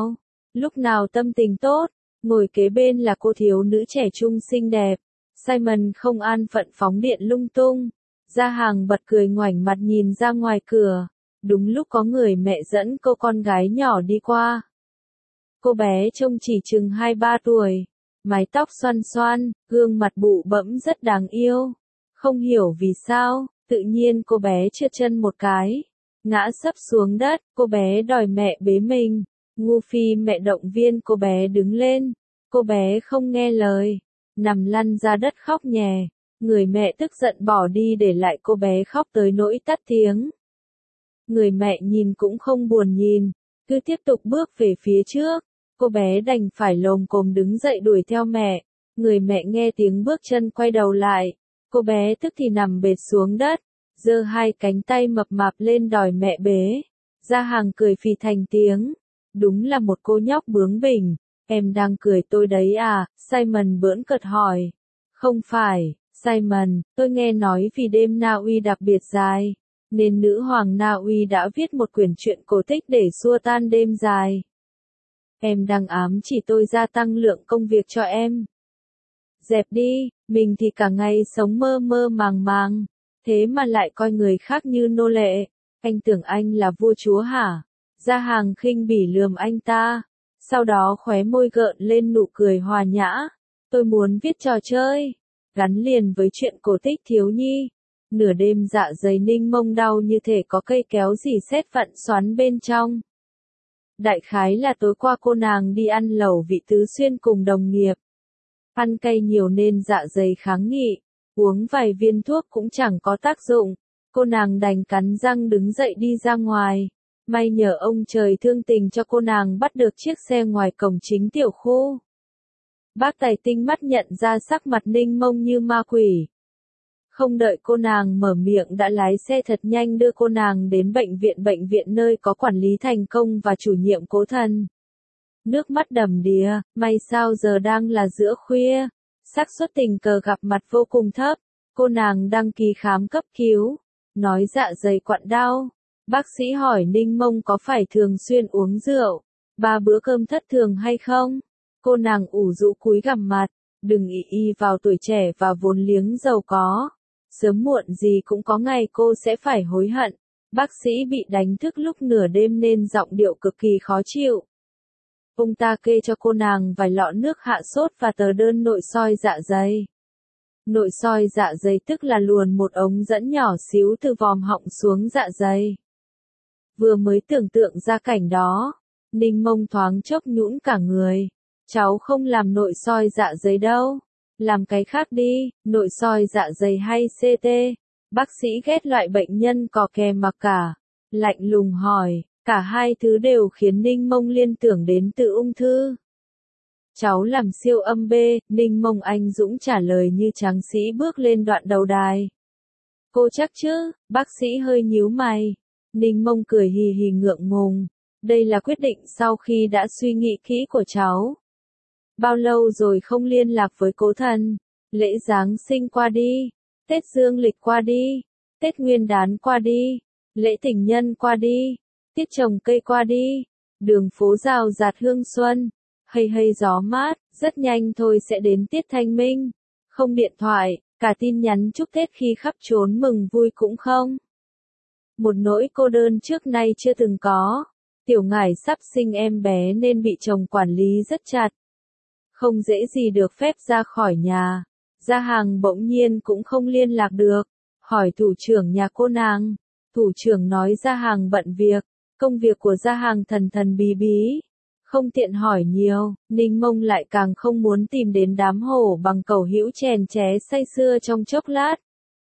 lúc nào tâm tình tốt, ngồi kế bên là cô thiếu nữ trẻ trung xinh đẹp. Simon không an phận phóng điện lung tung. Gia hàng bật cười ngoảnh mặt nhìn ra ngoài cửa. Đúng lúc có người mẹ dẫn cô con gái nhỏ đi qua. Cô bé trông chỉ chừng 2-3 tuổi, mái tóc xoăn xoăn, gương mặt bụ bẫm rất đáng yêu. Không hiểu vì sao, tự nhiên cô bé trượt chân một cái, ngã sấp xuống đất, cô bé đòi mẹ bế mình. Ngu phi mẹ động viên cô bé đứng lên, cô bé không nghe lời, nằm lăn ra đất khóc nhè. Người mẹ tức giận bỏ đi để lại cô bé khóc tới nỗi tắt tiếng. Người mẹ nhìn cũng không buồn nhìn, cứ tiếp tục bước về phía trước. Cô bé đành phải lồm cồm đứng dậy đuổi theo mẹ. Người mẹ nghe tiếng bước chân quay đầu lại. Cô bé tức thì nằm bệt xuống đất, giơ hai cánh tay mập mạp lên đòi mẹ bế. Gia hàng cười phì thành tiếng. Đúng là một cô nhóc bướng bỉnh. Em đang cười tôi đấy à? Simon bỡn cợt hỏi. Không phải, Simon, tôi nghe nói vì đêm Na Uy đặc biệt dài, nên nữ hoàng Na Uy đã viết một quyển truyện cổ tích để xua tan đêm dài. Em đang ám chỉ tôi gia tăng lượng công việc cho em. Dẹp đi, mình thì cả ngày sống mơ mơ màng màng, thế mà lại coi người khác như nô lệ. Anh tưởng anh là vua chúa hả? Gia hàng khinh bỉ lườm anh ta, sau đó khóe môi gợn lên nụ cười hòa nhã. Tôi muốn viết trò chơi, gắn liền với chuyện cổ tích thiếu nhi. Nửa đêm dạ dày Ninh Mông đau như thể có cây kéo dì xét vặn xoắn bên trong. Đại khái là tối qua cô nàng đi ăn lẩu vị Tứ Xuyên cùng đồng nghiệp. Ăn cay nhiều nên dạ dày kháng nghị, uống vài viên thuốc cũng chẳng có tác dụng. Cô nàng đành cắn răng đứng dậy đi ra ngoài. May nhờ ông trời thương tình cho cô nàng bắt được chiếc xe ngoài cổng chính tiểu khu. Bác tài tinh mắt nhận ra sắc mặt Ninh Mông như ma quỷ. Không đợi cô nàng mở miệng đã lái xe thật nhanh đưa cô nàng đến bệnh viện nơi có quản lý thành công và chủ nhiệm Cố Thần. Nước mắt đầm đìa, may sao giờ đang là giữa khuya, xác suất tình cờ gặp mặt vô cùng thấp. Cô nàng đăng ký khám cấp cứu, nói dạ dày quặn đau. Bác sĩ hỏi Ninh Mông có phải thường xuyên uống rượu, 3 bữa cơm thất thường hay không? Cô nàng ủ rũ cúi gằm mặt, đừng ỷ vào tuổi trẻ và vốn liếng giàu có. Sớm muộn gì cũng có ngày cô sẽ phải hối hận. Bác sĩ bị đánh thức lúc nửa đêm nên giọng điệu cực kỳ khó chịu. Ông ta kê cho cô nàng vài lọ nước hạ sốt và tờ đơn nội soi dạ dày. Nội soi dạ dày tức là luồn một ống dẫn nhỏ xíu từ vòm họng xuống dạ dày. Vừa mới tưởng tượng ra cảnh đó, Ninh Mông thoáng chốc nhũn cả người. Cháu không làm nội soi dạ dày đâu. Làm cái khác đi, nội soi dạ dày hay CT. Bác sĩ ghét loại bệnh nhân cò kè mặc cả. Lạnh lùng hỏi, cả hai thứ đều khiến Ninh Mông liên tưởng đến tự ung thư. Cháu làm siêu âm B, Ninh Mông anh dũng trả lời như tráng sĩ bước lên đoạn đầu đài. Cô chắc chứ? Bác sĩ hơi nhíu mày. Ninh Mông cười hì hì ngượng ngùng. Đây là quyết định sau khi đã suy nghĩ kỹ của cháu. Bao lâu rồi không liên lạc với Cố Thần? Lễ Giáng sinh qua đi, Tết Dương lịch qua đi, Tết Nguyên đán qua đi, lễ tình nhân qua đi, tiết trồng cây qua đi, đường phố rào rạt hương xuân, hay gió mát, rất nhanh thôi sẽ đến tiết Thanh Minh. không điện thoại, cả tin nhắn chúc Tết khi khắp trốn mừng vui cũng không. Một nỗi cô đơn trước nay chưa từng có. Tiểu Ngải sắp sinh em bé nên bị chồng quản lý rất chặt. Không dễ gì được phép ra khỏi nhà. Gia hàng bỗng nhiên cũng không liên lạc được. Hỏi thủ trưởng nhà cô nàng. Thủ trưởng nói Gia hàng bận việc. Công việc của Gia hàng thần thần bí bí. Không tiện hỏi nhiều, Ninh Mông lại càng không muốn tìm đến đám hổ bằng cẩu hữu chèn ché say sưa trong chốc lát.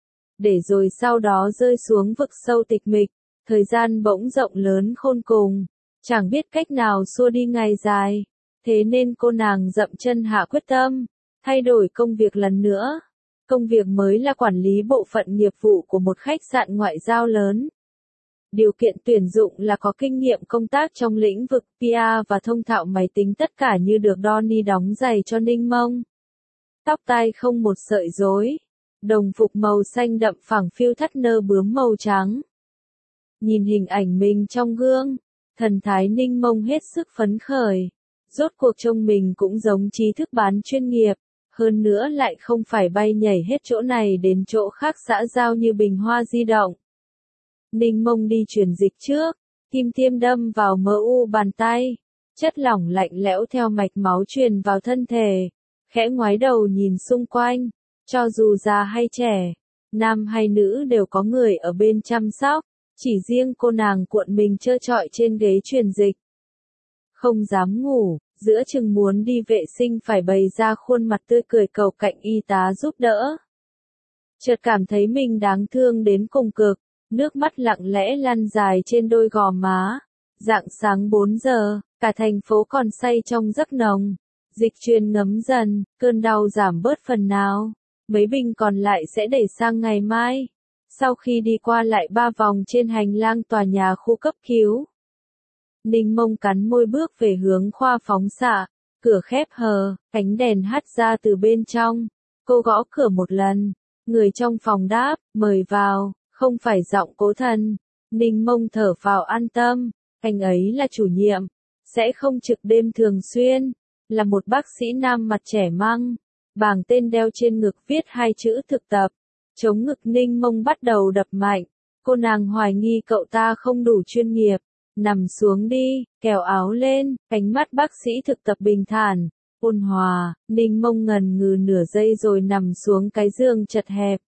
Để rồi sau đó rơi xuống vực sâu tịch mịch, thời gian bỗng rộng lớn khôn cùng, chẳng biết cách nào xua đi ngày dài. Thế nên cô nàng dậm chân hạ quyết tâm, thay đổi công việc lần nữa. Công việc mới là quản lý bộ phận nghiệp vụ của một khách sạn ngoại giao lớn. Điều kiện tuyển dụng là có kinh nghiệm công tác trong lĩnh vực PR và thông thạo máy tính, tất cả như được Donnie đóng giày cho Ninh Mông. Tóc tai không một sợi rối. Đồng phục màu xanh đậm phẳng phiu thắt nơ bướm màu trắng. Nhìn hình ảnh mình trong gương, thần thái Ninh Mông hết sức phấn khởi. Rốt cuộc trông mình cũng giống trí thức bán chuyên nghiệp, hơn nữa lại không phải bay nhảy hết chỗ này đến chỗ khác xã giao như bình hoa di động. Ninh Mông đi truyền dịch trước, kim tiêm đâm vào MU bàn tay, chất lỏng lạnh lẽo theo mạch máu truyền vào thân thể, khẽ ngoái đầu nhìn xung quanh, cho dù già hay trẻ, nam hay nữ đều có người ở bên chăm sóc, chỉ riêng cô nàng cuộn mình trơ trọi trên ghế truyền dịch. Không dám ngủ, giữa chừng muốn đi vệ sinh phải bày ra khuôn mặt tươi cười cầu cạnh y tá giúp đỡ. Chợt cảm thấy mình đáng thương đến cùng cực. Nước mắt lặng lẽ lăn dài trên đôi gò má. Rạng sáng 4 giờ, cả thành phố còn say trong giấc nồng. Dịch truyền ngấm dần, cơn đau giảm bớt phần nào. Mấy bình còn lại sẽ để sang ngày mai. Sau khi đi qua lại 3 vòng trên hành lang tòa nhà khu cấp cứu, Ninh Mông cắn môi bước về hướng khoa phóng xạ. Cửa khép hờ, ánh đèn hắt ra từ bên trong. Cô gõ cửa một lần. Người trong phòng đáp, mời vào. Không phải giọng Cố Thần. Ninh Mông thở phào an tâm, anh ấy là chủ nhiệm, sẽ không trực đêm thường xuyên, là một bác sĩ nam mặt trẻ măng, bảng tên đeo trên ngực viết 2 chữ thực tập. Chống ngực Ninh Mông bắt đầu đập mạnh, cô nàng hoài nghi cậu ta không đủ chuyên nghiệp, nằm xuống đi, kéo áo lên, ánh mắt bác sĩ thực tập bình thản, ôn hòa. Ninh Mông ngần ngừ nửa giây rồi nằm xuống cái giường chật hẹp.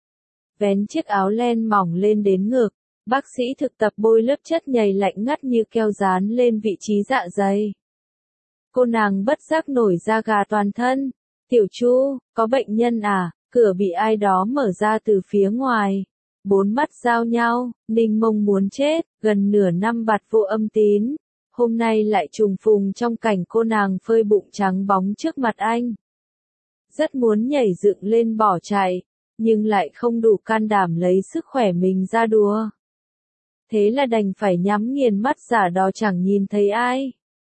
Vén chiếc áo len mỏng lên đến ngực, bác sĩ thực tập bôi lớp chất nhầy lạnh ngắt như keo dán lên vị trí dạ dày. Cô nàng bất giác nổi da gà toàn thân. Tiểu Chu, có bệnh nhân à? Cửa bị ai đó mở ra từ phía ngoài. 4 mắt giao nhau, Ninh Mông muốn chết, gần nửa năm bạt vô âm tín. Hôm nay lại trùng phùng trong cảnh cô nàng phơi bụng trắng bóng trước mặt anh. Rất muốn nhảy dựng lên bỏ chạy, nhưng lại không đủ can đảm lấy sức khỏe mình ra đùa. Thế là đành phải nhắm nghiền mắt giả đò chẳng nhìn thấy ai.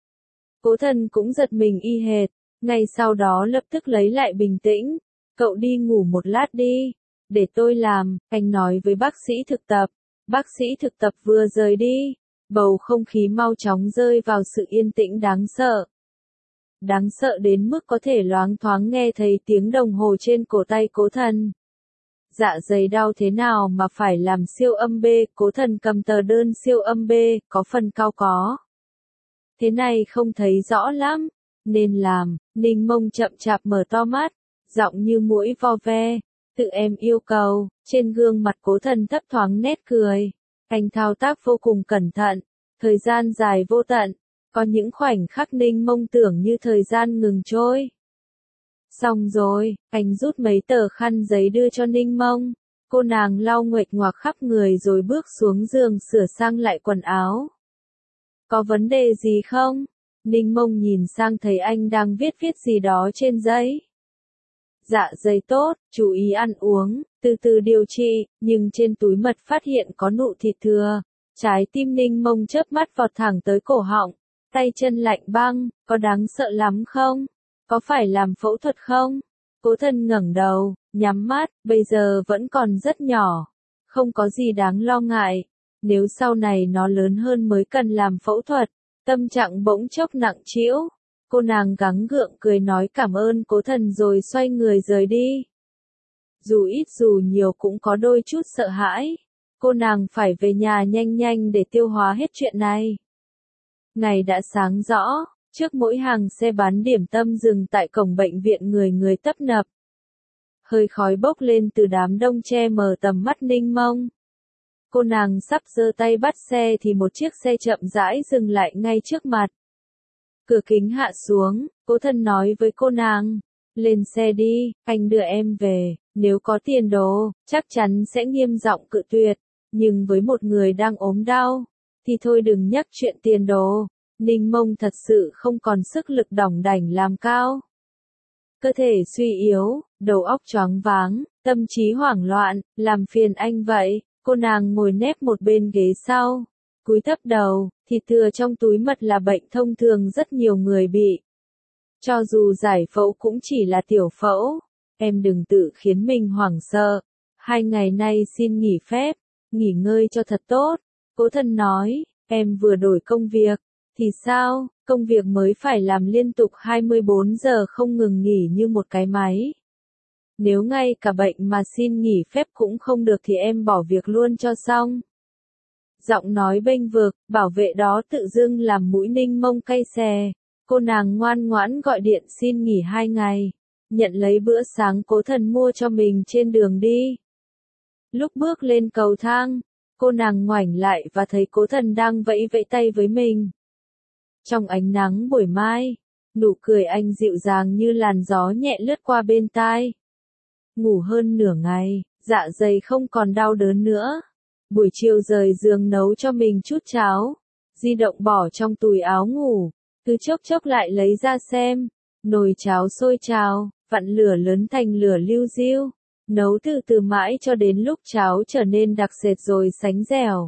Cố Thần cũng giật mình y hệt, ngay sau đó lập tức lấy lại bình tĩnh. Cậu đi ngủ một lát đi, để tôi làm, anh nói với bác sĩ thực tập. Bác sĩ thực tập vừa rời đi, bầu không khí mau chóng rơi vào sự yên tĩnh đáng sợ. Đáng sợ đến mức có thể loáng thoáng nghe thấy tiếng đồng hồ trên cổ tay Cố Thần. Dạ dày đau thế nào mà phải làm siêu âm B, Cố Thần cầm tờ đơn siêu âm B, có phần cao có. Thế này không thấy rõ lắm, nên làm. Ninh Mông chậm chạp mở to mắt, giọng như muỗi vo ve, tự em yêu cầu. Trên gương mặt Cố Thần thấp thoáng nét cười. Anh thao tác vô cùng cẩn thận, thời gian dài vô tận, có những khoảnh khắc Ninh Mông tưởng như thời gian ngừng trôi. Xong rồi, anh rút mấy tờ khăn giấy đưa cho Ninh Mông. Cô nàng lau nguệch ngoạc khắp người rồi bước xuống giường sửa sang lại quần áo. Có vấn đề gì không? Ninh Mông nhìn sang thấy anh đang viết gì đó trên giấy. Dạ dày tốt, chú ý ăn uống, từ từ điều trị, nhưng trên túi mật phát hiện có nụ thịt thừa. Trái tim Ninh Mông chớp mắt vọt thẳng tới cổ họng, tay chân lạnh băng, có đáng sợ lắm không? Có phải làm phẫu thuật không? Cố Thần ngẩng đầu, nhắm mắt, bây giờ vẫn còn rất nhỏ, không có gì đáng lo ngại. Nếu sau này nó lớn hơn mới cần làm phẫu thuật. Tâm trạng bỗng chốc nặng trĩu. Cô nàng gắng gượng cười nói cảm ơn Cố Thần rồi xoay người rời đi. dù ít dù nhiều cũng có đôi chút sợ hãi. Cô nàng phải về nhà nhanh nhanh để tiêu hóa hết chuyện này. Ngày đã sáng rõ, trước mỗi hàng xe bán điểm tâm dừng tại cổng bệnh viện người người tấp nập. Hơi khói bốc lên từ đám đông che mờ tầm mắt Ninh Mông. Cô nàng sắp giơ tay bắt xe thì một chiếc xe chậm rãi dừng lại ngay trước mặt. Cửa kính hạ xuống, Cố Thân nói với cô nàng, lên xe đi, anh đưa em về, nếu có tiền đồ, chắc chắn sẽ nghiêm giọng cự tuyệt, nhưng với một người đang ốm đau, thì thôi đừng nhắc chuyện tiền đồ. Ninh Mông thật sự không còn sức lực đỏng đảnh làm cao. Cơ thể suy yếu, đầu óc choáng váng, tâm trí hoảng loạn, làm phiền anh vậy. Cô nàng ngồi nép một bên ghế sau, cúi thấp đầu, thịt thừa trong túi mật là bệnh thông thường rất nhiều người bị. Cho dù giải phẫu cũng chỉ là tiểu phẫu, em đừng tự khiến mình hoảng sợ. 2 ngày nay xin nghỉ phép, nghỉ ngơi cho thật tốt. Cố Thân nói, em vừa đổi công việc, thì sao, công việc mới phải làm liên tục 24 giờ không ngừng nghỉ như một cái máy. Nếu ngay cả bệnh mà xin nghỉ phép cũng không được thì em bỏ việc luôn cho xong. Giọng nói bênh vực, bảo vệ đó tự dưng làm mũi Ninh Mông cay xè. Cô nàng ngoan ngoãn gọi điện xin nghỉ 2 ngày, nhận lấy bữa sáng Cố Thân mua cho mình trên đường đi. Lúc bước lên cầu thang, cô nàng ngoảnh lại và thấy Cố Thân đang vẫy vẫy tay với mình. Trong ánh nắng buổi mai, nụ cười anh dịu dàng như làn gió nhẹ lướt qua bên tai. Ngủ hơn nửa ngày, dạ dày không còn đau đớn nữa. Buổi chiều rời giường nấu cho mình chút cháo, di động bỏ trong túi áo ngủ, cứ chốc chốc lại lấy ra xem. Nồi cháo sôi trào, vặn lửa lớn thành lửa liu riu, nấu từ từ mãi cho đến lúc cháo trở nên đặc sệt rồi sánh dẻo.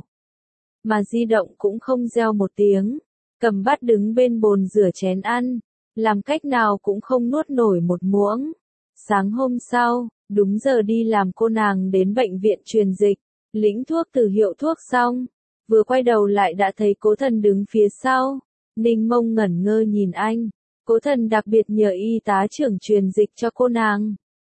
Mà di động cũng không reo một tiếng, cầm bát đứng bên bồn rửa chén ăn, làm cách nào cũng không nuốt nổi một muỗng. Sáng hôm sau, đúng giờ đi làm cô nàng đến bệnh viện truyền dịch, lĩnh thuốc từ hiệu thuốc xong, vừa quay đầu lại đã thấy Cố Thân đứng phía sau. Ninh Mông ngẩn ngơ nhìn anh, Cố Thân đặc biệt nhờ y tá trưởng truyền dịch cho cô nàng.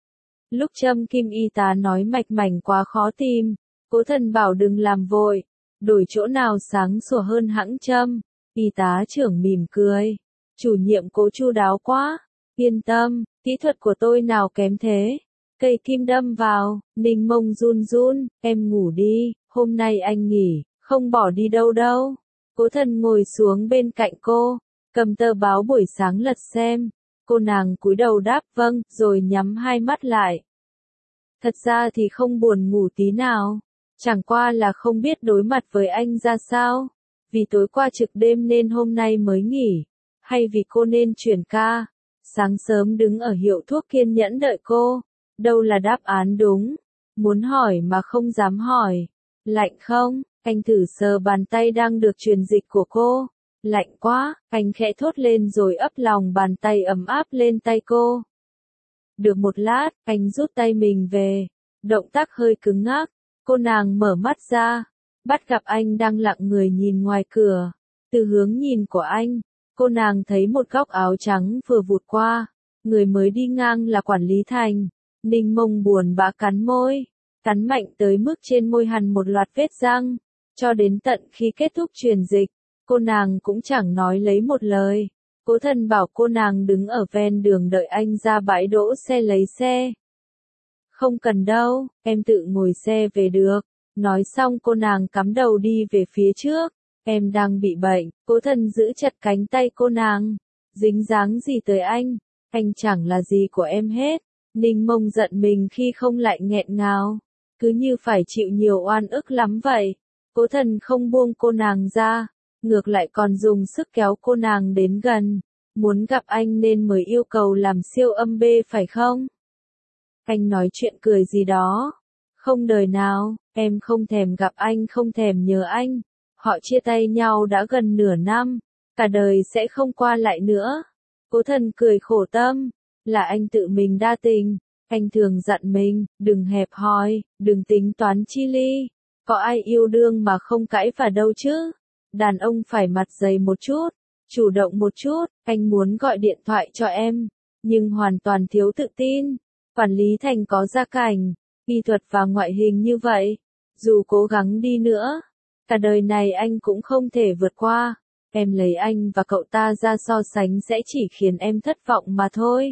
Lúc châm kim y tá nói mạch mảnh quá khó tìm, Cố Thân bảo đừng làm vội, đổi chỗ nào sáng sủa hơn hãng châm. Y tá trưởng mỉm cười, chủ nhiệm Cố chu đáo quá, yên tâm, kỹ thuật của tôi nào kém thế. Cây kim đâm vào, Ninh Mông run run, em ngủ đi, hôm nay anh nghỉ, không bỏ đi đâu đâu. Cố Thân ngồi xuống bên cạnh cô, cầm tờ báo buổi sáng lật xem. Cô nàng cúi đầu đáp vâng, rồi nhắm hai mắt lại. Thật ra thì không buồn ngủ tí nào, chẳng qua là không biết đối mặt với anh ra sao. Vì tối qua trực đêm nên hôm nay mới nghỉ, hay vì cô nên chuyển ca. Sáng sớm đứng ở hiệu thuốc kiên nhẫn đợi cô, đâu là đáp án đúng. Muốn hỏi mà không dám hỏi. Lạnh không? Anh thử sờ bàn tay đang được truyền dịch của cô. Lạnh quá, anh khẽ thốt lên rồi ấp lòng bàn tay ấm áp lên tay cô. Được một lát, anh rút tay mình về. Động tác hơi cứng ngắc, cô nàng mở mắt ra, bắt gặp anh đang lặng người nhìn ngoài cửa. Từ hướng nhìn của anh, cô nàng thấy một góc áo trắng vừa vụt qua. Người mới đi ngang là quản lý Thành. Ninh Mông buồn bã cắn môi, cắn mạnh tới mức trên môi hằn một loạt vết răng. Cho đến tận khi kết thúc truyền dịch, cô nàng cũng chẳng nói lấy một lời. Cố Thân bảo cô nàng đứng ở ven đường đợi anh ra bãi đỗ xe lấy xe. Không cần đâu, em tự ngồi xe về được. Nói xong cô nàng cắm đầu đi về phía trước. Em đang bị bệnh. Cố Thân giữ chặt cánh tay cô nàng. Dính dáng gì tới anh chẳng là gì của em hết. Ninh Mông giận mình khi không lại nghẹn ngào, cứ như phải chịu nhiều oan ức lắm vậy. Cố Thân không buông cô nàng ra, ngược lại còn dùng sức kéo cô nàng đến gần. Muốn gặp anh nên mới yêu cầu làm siêu âm B phải không? Anh nói chuyện cười gì đó. Không đời nào, em không thèm gặp anh, không thèm nhớ anh. Họ chia tay nhau đã gần nửa năm, cả đời sẽ không qua lại nữa. Cố Thân cười khổ tâm, là anh tự mình đa tình. Anh thường dặn mình, đừng hẹp hòi, đừng tính toán chi ly. Có ai yêu đương mà không cãi vả đâu chứ? Đàn ông phải mặt dày một chút, chủ động một chút. Anh muốn gọi điện thoại cho em, nhưng hoàn toàn thiếu tự tin. Quản lý Thành có gia cảnh, y thuật và ngoại hình như vậy, dù cố gắng đi nữa, cả đời này anh cũng không thể vượt qua. Em lấy anh và cậu ta ra so sánh sẽ chỉ khiến em thất vọng mà thôi.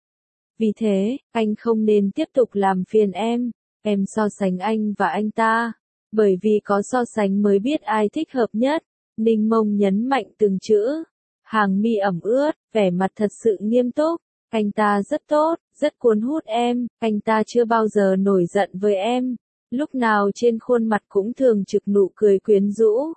Vì thế, anh không nên tiếp tục làm phiền em so sánh anh và anh ta, bởi vì có so sánh mới biết ai thích hợp nhất. Ninh Mông nhấn mạnh từng chữ, hàng mi ẩm ướt, vẻ mặt thật sự nghiêm túc. Anh ta rất tốt, rất cuốn hút em, anh ta chưa bao giờ nổi giận với em, lúc nào trên khuôn mặt cũng thường trực nụ cười quyến rũ.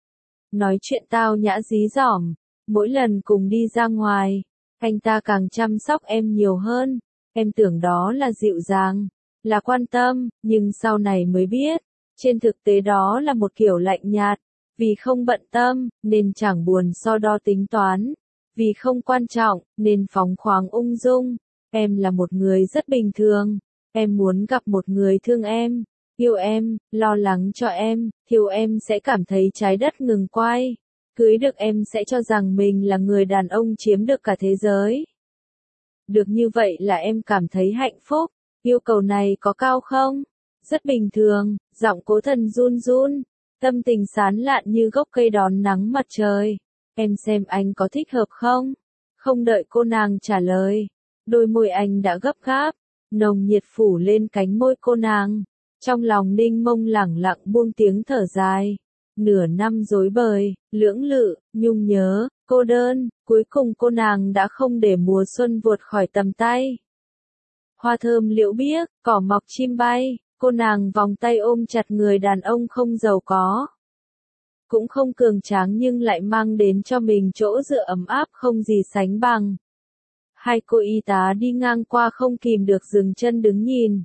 Nói chuyện tao nhã dí dỏm, mỗi lần cùng đi ra ngoài, anh ta càng chăm sóc em nhiều hơn, em tưởng đó là dịu dàng, là quan tâm, nhưng sau này mới biết, trên thực tế đó là một kiểu lạnh nhạt, vì không bận tâm, nên chẳng buồn so đo tính toán, vì không quan trọng, nên phóng khoáng ung dung. Em là một người rất bình thường, em muốn gặp một người thương em, yêu em, lo lắng cho em, thiếu em sẽ cảm thấy trái đất ngừng quay. Cưới được em sẽ cho rằng mình là người đàn ông chiếm được cả thế giới. Được như vậy là em cảm thấy hạnh phúc. Yêu cầu này có cao không? Rất bình thường, giọng Cố Thần run run, tâm tình sán lạn như gốc cây đón nắng mặt trời. Em xem anh có thích hợp không? Không đợi cô nàng trả lời, đôi môi anh đã gấp gáp, nồng nhiệt phủ lên cánh môi cô nàng. Trong lòng Ninh Mông lẳng lặng buông tiếng thở dài. Nửa năm rối bời, lưỡng lự, nhung nhớ, cô đơn, cuối cùng cô nàng đã không để mùa xuân vụt khỏi tầm tay. Hoa thơm liễu biếc, cỏ mọc chim bay, cô nàng vòng tay ôm chặt người đàn ông không giàu có. Cũng không cường tráng nhưng lại mang đến cho mình chỗ dựa ấm áp không gì sánh bằng. Hai cô y tá đi ngang qua không kìm được dừng chân đứng nhìn.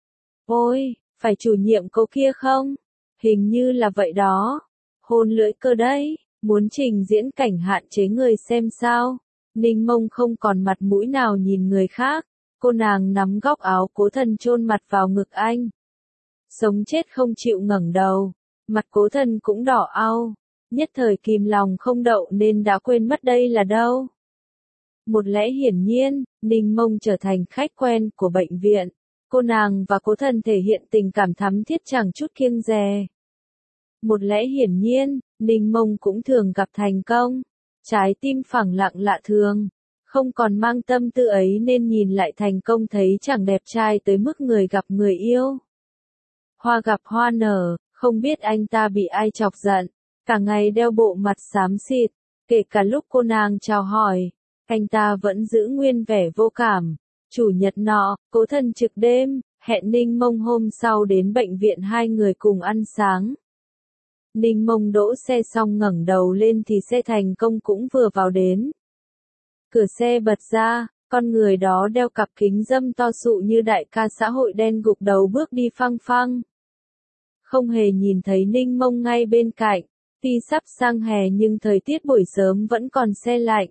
Ôi, phải chủ nhiệm cô kia không? Hình như là vậy đó. Hôn lưỡi cơ đấy, muốn trình diễn cảnh hạn chế người xem sao. Ninh Mông không còn mặt mũi nào nhìn người khác. Cô nàng nắm góc áo Cố Thần chôn mặt vào ngực anh. Sống chết không chịu ngẩng đầu. Mặt Cố Thần cũng đỏ au. Nhất thời kìm lòng không đậu nên đã quên mất đây là đâu. Một lẽ hiển nhiên, Ninh Mông trở thành khách quen của bệnh viện. Cô nàng và Cố Thần thể hiện tình cảm thắm thiết chẳng chút kiêng dè. Một lẽ hiển nhiên, Ninh Mông cũng thường gặp thành công. Trái tim phẳng lặng lạ thường. Không còn mang tâm tư ấy nên nhìn lại thành công thấy chẳng đẹp trai tới mức người gặp người yêu. Hoa gặp hoa nở, không biết anh ta bị ai chọc giận. Cả ngày đeo bộ mặt xám xịt, kể cả lúc cô nàng chào hỏi, anh ta vẫn giữ nguyên vẻ vô cảm. Chủ nhật nọ, Cố Thần trực đêm, hẹn Ninh Mông hôm sau đến bệnh viện hai người cùng ăn sáng. Ninh Mông đỗ xe xong ngẩng đầu lên thì xe thành công cũng vừa vào đến. Cửa xe bật ra, con người đó đeo cặp kính râm to sụ như đại ca xã hội đen gục đầu bước đi phăng phăng. Không hề nhìn thấy Ninh Mông ngay bên cạnh, tuy sắp sang hè nhưng thời tiết buổi sớm vẫn còn se lạnh.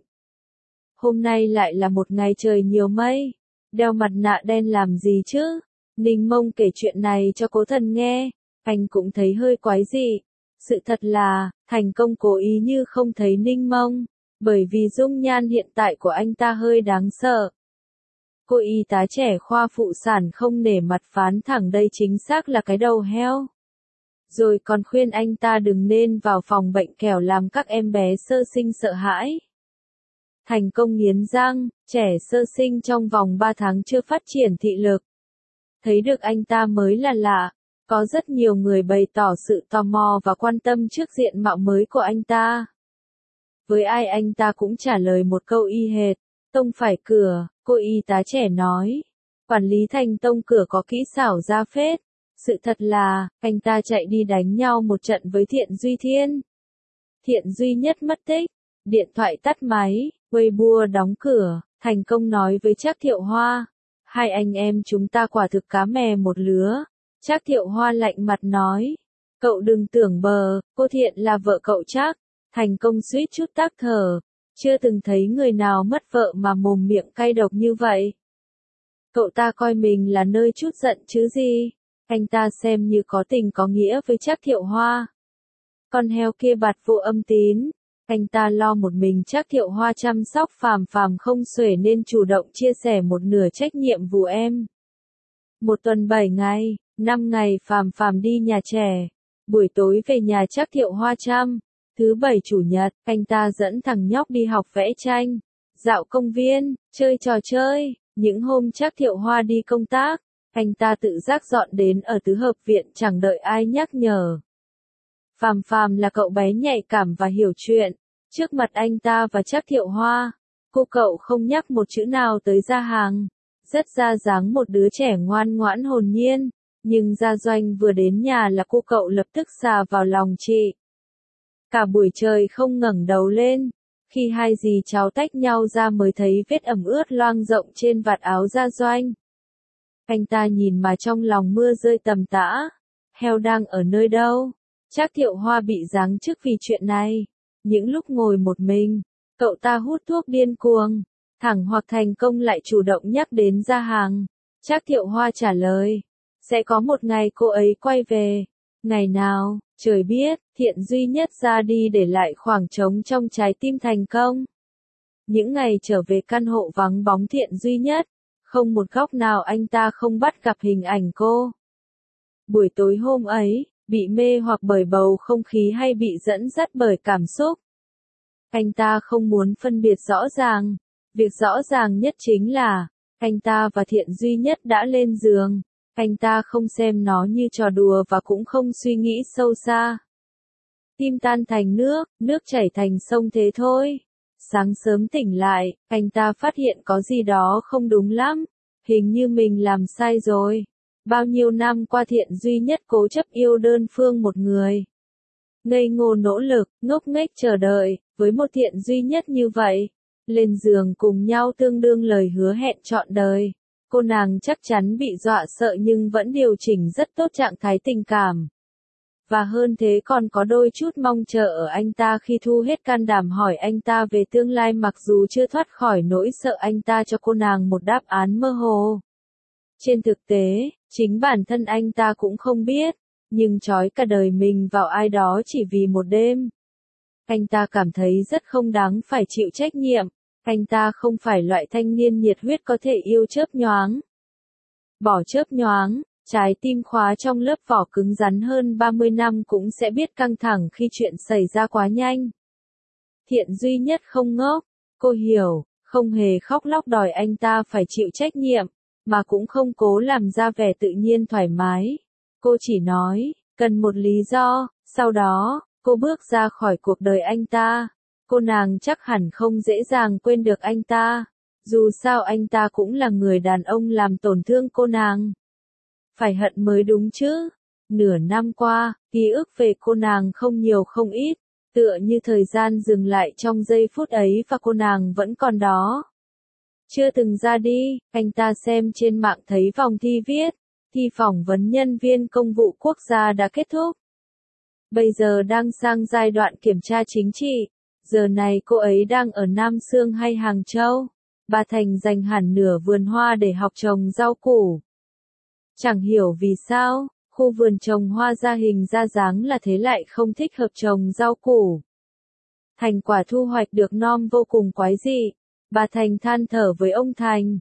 Hôm nay lại là một ngày trời nhiều mây, đeo mặt nạ đen làm gì chứ? Ninh Mông kể chuyện này cho Cố Thần nghe, anh cũng thấy hơi quái dị. Sự thật là, thành công cố ý như không thấy Ninh Mông, bởi vì dung nhan hiện tại của anh ta hơi đáng sợ. Cô y tá trẻ khoa phụ sản không nể mặt phán thẳng đây chính xác là cái đầu heo. Rồi còn khuyên anh ta đừng nên vào phòng bệnh kẻo làm các em bé sơ sinh sợ hãi. Thành công nghiến răng, trẻ sơ sinh trong vòng 3 tháng chưa phát triển thị lực. Thấy được anh ta mới là lạ, có rất nhiều người bày tỏ sự tò mò và quan tâm trước diện mạo mới của anh ta. Với ai anh ta cũng trả lời một câu y hệt, tông phải cửa, cô y tá trẻ nói. Quản lý Thành tông cửa có kỹ xảo ra phết. Sự thật là, anh ta chạy đi đánh nhau một trận với Thiện Duy Thiên. Thiện Duy Nhất mất tích, điện thoại tắt máy, Weibo đóng cửa, thành công nói với Trác Thiệu Hoa. Hai anh em chúng ta quả thực cá mè một lứa. Trác Thiệu Hoa lạnh mặt nói. Cậu đừng tưởng bờ, cô Thiện là vợ cậu Trác. Thành công suýt chút tắc thở. Chưa từng thấy người nào mất vợ mà mồm miệng cay độc như vậy. Cậu ta coi mình là nơi chút giận chứ gì. Anh ta xem như có tình có nghĩa với Trác Thiệu Hoa. Con heo kia bạt vô âm tín. Anh ta lo một mình Trác Thiệu Hoa chăm sóc Phàm Phàm không xuể nên chủ động chia sẻ một nửa trách nhiệm vụ em. Một tuần 7 ngày, 5 ngày Phàm Phàm đi nhà trẻ, buổi tối về nhà Trác Thiệu Hoa chăm. Thứ bảy chủ nhật, anh ta dẫn thằng nhóc đi học vẽ tranh, dạo công viên, chơi trò chơi. Những hôm Trác Thiệu Hoa đi công tác, anh ta tự giác dọn đến ở tứ hợp viện chẳng đợi ai nhắc nhở. Phàm Phàm là cậu bé nhạy cảm và hiểu chuyện. Trước mặt anh ta và Trác Thiệu Hoa, cô cậu không nhắc một chữ nào tới Gia Hàng. Rất ra dáng một đứa trẻ ngoan ngoãn hồn nhiên, nhưng Gia Doanh vừa đến nhà là cô cậu lập tức xà vào lòng chị. Cả buổi trời không ngẩng đầu lên, khi hai dì cháu tách nhau ra mới thấy vết ẩm ướt loang rộng trên vạt áo Gia Doanh. Anh ta nhìn mà trong lòng mưa rơi tầm tã, heo đang ở nơi đâu? Trác Thiệu Hoa bị giáng chức vì chuyện này. Những lúc ngồi một mình, cậu ta hút thuốc điên cuồng, thẳng hoặc thành công lại chủ động nhắc đến Gia Hàng. Trác Thiệu Hoa trả lời, sẽ có một ngày cô ấy quay về. Ngày nào, trời biết. Thiện duy nhất ra đi để lại khoảng trống trong trái tim thành công. Những ngày trở về căn hộ vắng bóng Thiện duy nhất, không một góc nào anh ta không bắt gặp hình ảnh cô. Buổi tối hôm ấy, bị mê hoặc bởi bầu không khí hay bị dẫn dắt bởi cảm xúc. Anh ta không muốn phân biệt rõ ràng. Việc rõ ràng nhất chính là, anh ta và Thiện duy nhất đã lên giường. Anh ta không xem nó như trò đùa và cũng không suy nghĩ sâu xa. Tim tan thành nước chảy thành sông thế thôi. Sáng sớm tỉnh lại, anh ta phát hiện có gì đó không đúng lắm. Hình như mình làm sai rồi. Bao nhiêu năm qua Thiện duy nhất cố chấp yêu đơn phương một người. Ngây ngô nỗ lực, ngốc nghếch chờ đợi, với một Thiện duy nhất như vậy. Lên giường cùng nhau tương đương lời hứa hẹn trọn đời. Cô nàng chắc chắn bị dọa sợ nhưng vẫn điều chỉnh rất tốt trạng thái tình cảm. Và hơn thế còn có đôi chút mong chờ ở anh ta khi thu hết can đảm hỏi anh ta về tương lai mặc dù chưa thoát khỏi nỗi sợ anh ta cho cô nàng một đáp án mơ hồ. Trên thực tế, chính bản thân anh ta cũng không biết, nhưng trói cả đời mình vào ai đó chỉ vì một đêm. Anh ta cảm thấy rất không đáng phải chịu trách nhiệm, anh ta không phải loại thanh niên nhiệt huyết có thể yêu chớp nhoáng. Bỏ chớp nhoáng, trái tim khóa trong lớp vỏ cứng rắn hơn 30 năm cũng sẽ biết căng thẳng khi chuyện xảy ra quá nhanh. Thiện duy nhất không ngốc, cô hiểu, không hề khóc lóc đòi anh ta phải chịu trách nhiệm, mà cũng không cố làm ra vẻ tự nhiên thoải mái. Cô chỉ nói, cần một lý do, sau đó, cô bước ra khỏi cuộc đời anh ta. Cô nàng chắc hẳn không dễ dàng quên được anh ta. Dù sao anh ta cũng là người đàn ông làm tổn thương cô nàng. Phải hận mới đúng chứ. Nửa năm qua, ký ức về cô nàng không nhiều không ít, tựa như thời gian dừng lại trong giây phút ấy và cô nàng vẫn còn đó. Chưa từng ra đi, anh ta xem trên mạng thấy vòng thi viết, thi phỏng vấn nhân viên công vụ quốc gia đã kết thúc. Bây giờ đang sang giai đoạn kiểm tra chính trị, giờ này cô ấy đang ở Nam Xương hay Hàng Châu. Bà Thành dành hẳn nửa vườn hoa để học trồng rau củ. Chẳng hiểu vì sao, khu vườn trồng hoa ra hình ra dáng là thế lại không thích hợp trồng rau củ. Thành quả thu hoạch được non vô cùng quái dị. Bà Thành than thở với ông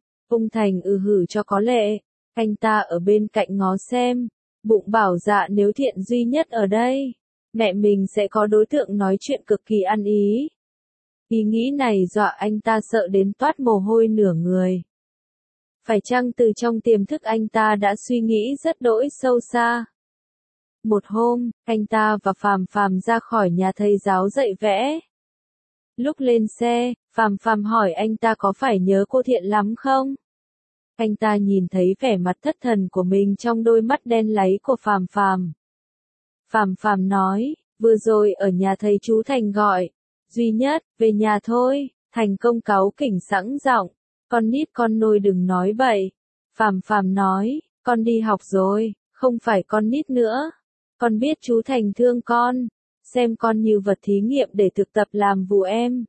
Thành hử cho có lệ. Anh ta ở bên cạnh ngó xem, bụng bảo dạ nếu Thiện duy nhất ở đây, mẹ mình sẽ có đối tượng nói chuyện cực kỳ ăn ý. Ý nghĩ này dọa anh ta sợ đến toát mồ hôi nửa người. Phải chăng từ trong tiềm thức anh ta đã suy nghĩ rất đỗi sâu xa. Một hôm, anh ta và Phàm Phàm ra khỏi nhà thầy giáo dạy vẽ. Lúc lên xe, Phàm Phàm hỏi anh ta có phải nhớ cô Thiện lắm không? Anh ta nhìn thấy vẻ mặt thất thần của mình trong đôi mắt đen láy của Phàm Phàm. Phàm Phàm nói, vừa rồi ở nhà thầy chú Thành gọi, duy nhất, về nhà thôi. Thành công cáu kỉnh sẵn giọng, con nít con nôi đừng nói bậy. Phàm Phàm nói, con đi học rồi, không phải con nít nữa. Con biết chú Thành thương con, xem con như vật thí nghiệm để thực tập làm vụ em.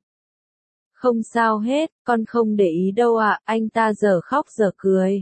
Không sao hết, con không để ý đâu ạ, anh ta giờ khóc giờ cười.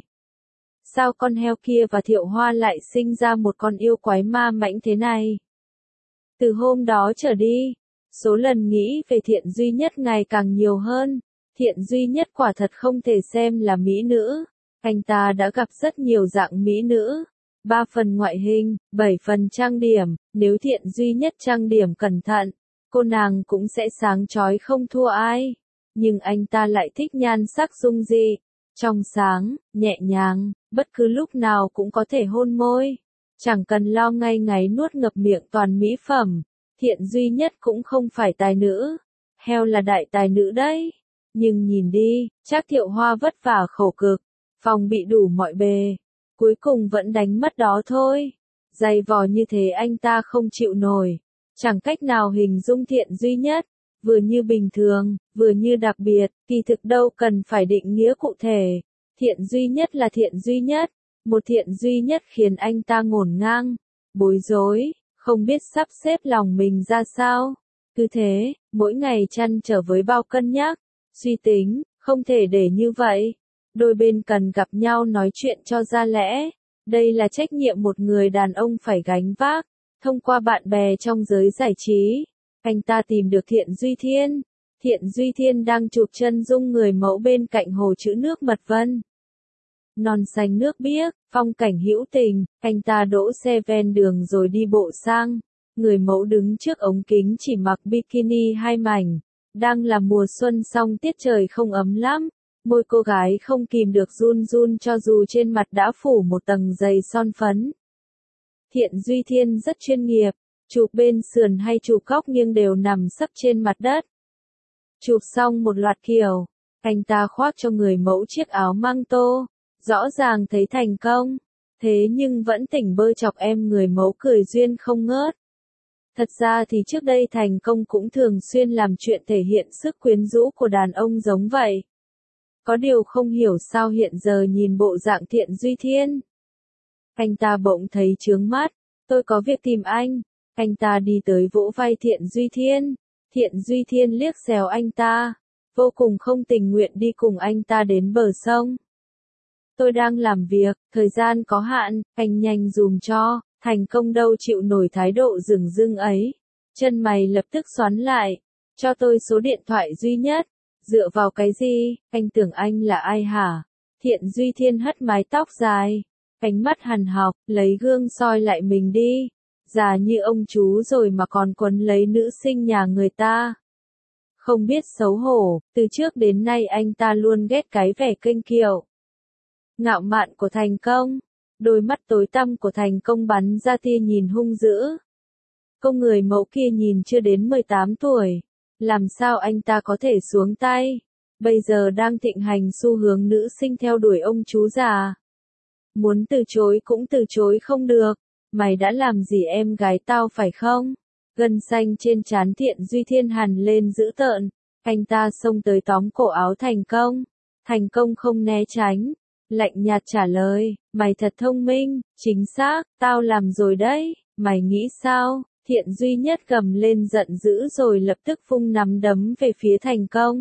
Sao con heo kia và Thiệu Hoa lại sinh ra một con yêu quái ma mãnh thế này? Từ hôm đó trở đi, Số lần nghĩ về Thiện Duy Nhất ngày càng nhiều hơn. Thiện Duy Nhất quả thật không thể xem là mỹ nữ. Anh ta đã gặp rất nhiều dạng mỹ nữ. 3 phần ngoại hình, 7 phần trang điểm. Nếu Thiện Duy Nhất trang điểm cẩn thận, cô nàng cũng sẽ sáng chói không thua ai. Nhưng anh ta lại thích nhan sắc dung dị, trong sáng, nhẹ nhàng, bất cứ lúc nào cũng có thể hôn môi. Chẳng cần lo ngay ngáy nuốt ngập miệng toàn mỹ phẩm. Thiện Duy Nhất cũng không phải tài nữ. Heo là đại tài nữ đấy. Nhưng nhìn đi, Trác Thiệu Hoa vất vả khổ cực, phòng bị đủ mọi bề. Cuối cùng vẫn đánh mất đó thôi. Dày vò như thế anh ta không chịu nổi. Chẳng cách nào hình dung Thiện Duy Nhất. Vừa như bình thường, vừa như đặc biệt, kỳ thực đâu cần phải định nghĩa cụ thể. Thiện Duy Nhất là Thiện Duy Nhất. Một Thiện Duy Nhất khiến anh ta ngổn ngang, bối rối, không biết sắp xếp lòng mình ra sao. Cứ thế, mỗi ngày chăn trở với bao cân nhắc, suy tính, không thể để như vậy. Đôi bên cần gặp nhau nói chuyện cho ra lẽ. Đây là trách nhiệm một người đàn ông phải gánh vác. Thông qua bạn bè trong giới giải trí, anh ta tìm được Thiện Duy Thiên. Thiện Duy Thiên đang chụp chân dung người mẫu bên cạnh hồ trữ nước Mật Vân. Non xanh nước biếc, phong cảnh hữu tình, anh ta đỗ xe ven đường rồi đi bộ sang. Người mẫu đứng trước ống kính chỉ mặc bikini 2 mảnh. Đang là mùa xuân song tiết trời không ấm lắm. Môi cô gái không kìm được run run cho dù trên mặt đã phủ một tầng dày son phấn. Thiện Duy Thiên rất chuyên nghiệp, chụp bên sườn hay chụp góc nghiêng đều nằm sấp trên mặt đất. Chụp xong một loạt kiểu, anh ta khoác cho người mẫu chiếc áo măng tô. Rõ ràng thấy thành công, thế nhưng vẫn tỉnh bơ chọc em người mẫu cười duyên không ngớt. Thật ra thì trước đây Thành Công cũng thường xuyên làm chuyện thể hiện sức quyến rũ của đàn ông giống vậy. Có điều không hiểu sao hiện giờ nhìn bộ dạng Thiện Duy Thiên. Anh ta bỗng thấy chướng mắt, tôi có việc tìm anh. Anh ta đi tới vỗ vai Thiện Duy Thiên. Thiện Duy Thiên liếc xéo anh ta, vô cùng không tình nguyện đi cùng anh ta đến bờ sông. Tôi đang làm việc, thời gian có hạn, anh nhanh dùm cho. Thành Công đâu chịu nổi thái độ dửng dưng ấy. Chân mày lập tức xoắn lại. Cho tôi số điện thoại duy nhất. Dựa vào cái gì, anh tưởng anh là ai hả? Thiện Duy Thiên hất mái tóc dài. Ánh mắt hằn học, lấy gương soi lại mình đi. Già như ông chú rồi mà còn quấn lấy nữ sinh nhà người ta. Không biết xấu hổ, từ trước đến nay anh ta luôn ghét cái vẻ kênh kiệu. Ngạo mạn của Thành Công. Đôi mắt tối tăm của Thành Công bắn ra tia nhìn hung dữ. Cô người mẫu kia nhìn chưa đến 18 tuổi. Làm sao anh ta có thể xuống tay? Bây giờ đang thịnh hành xu hướng nữ sinh theo đuổi ông chú già. Muốn từ chối cũng từ chối không được. Mày đã làm gì em gái tao phải không? Gân xanh trên trán Thiện Duy Thiên hằn lên dữ tợn. Anh ta xông tới tóm cổ áo Thành Công. Thành Công không né tránh. Lạnh nhạt trả lời, mày thật thông minh, chính xác, tao làm rồi đấy, mày nghĩ sao? Thiện Duy Nhất gầm lên giận dữ rồi lập tức vung nắm đấm về phía Thành Công.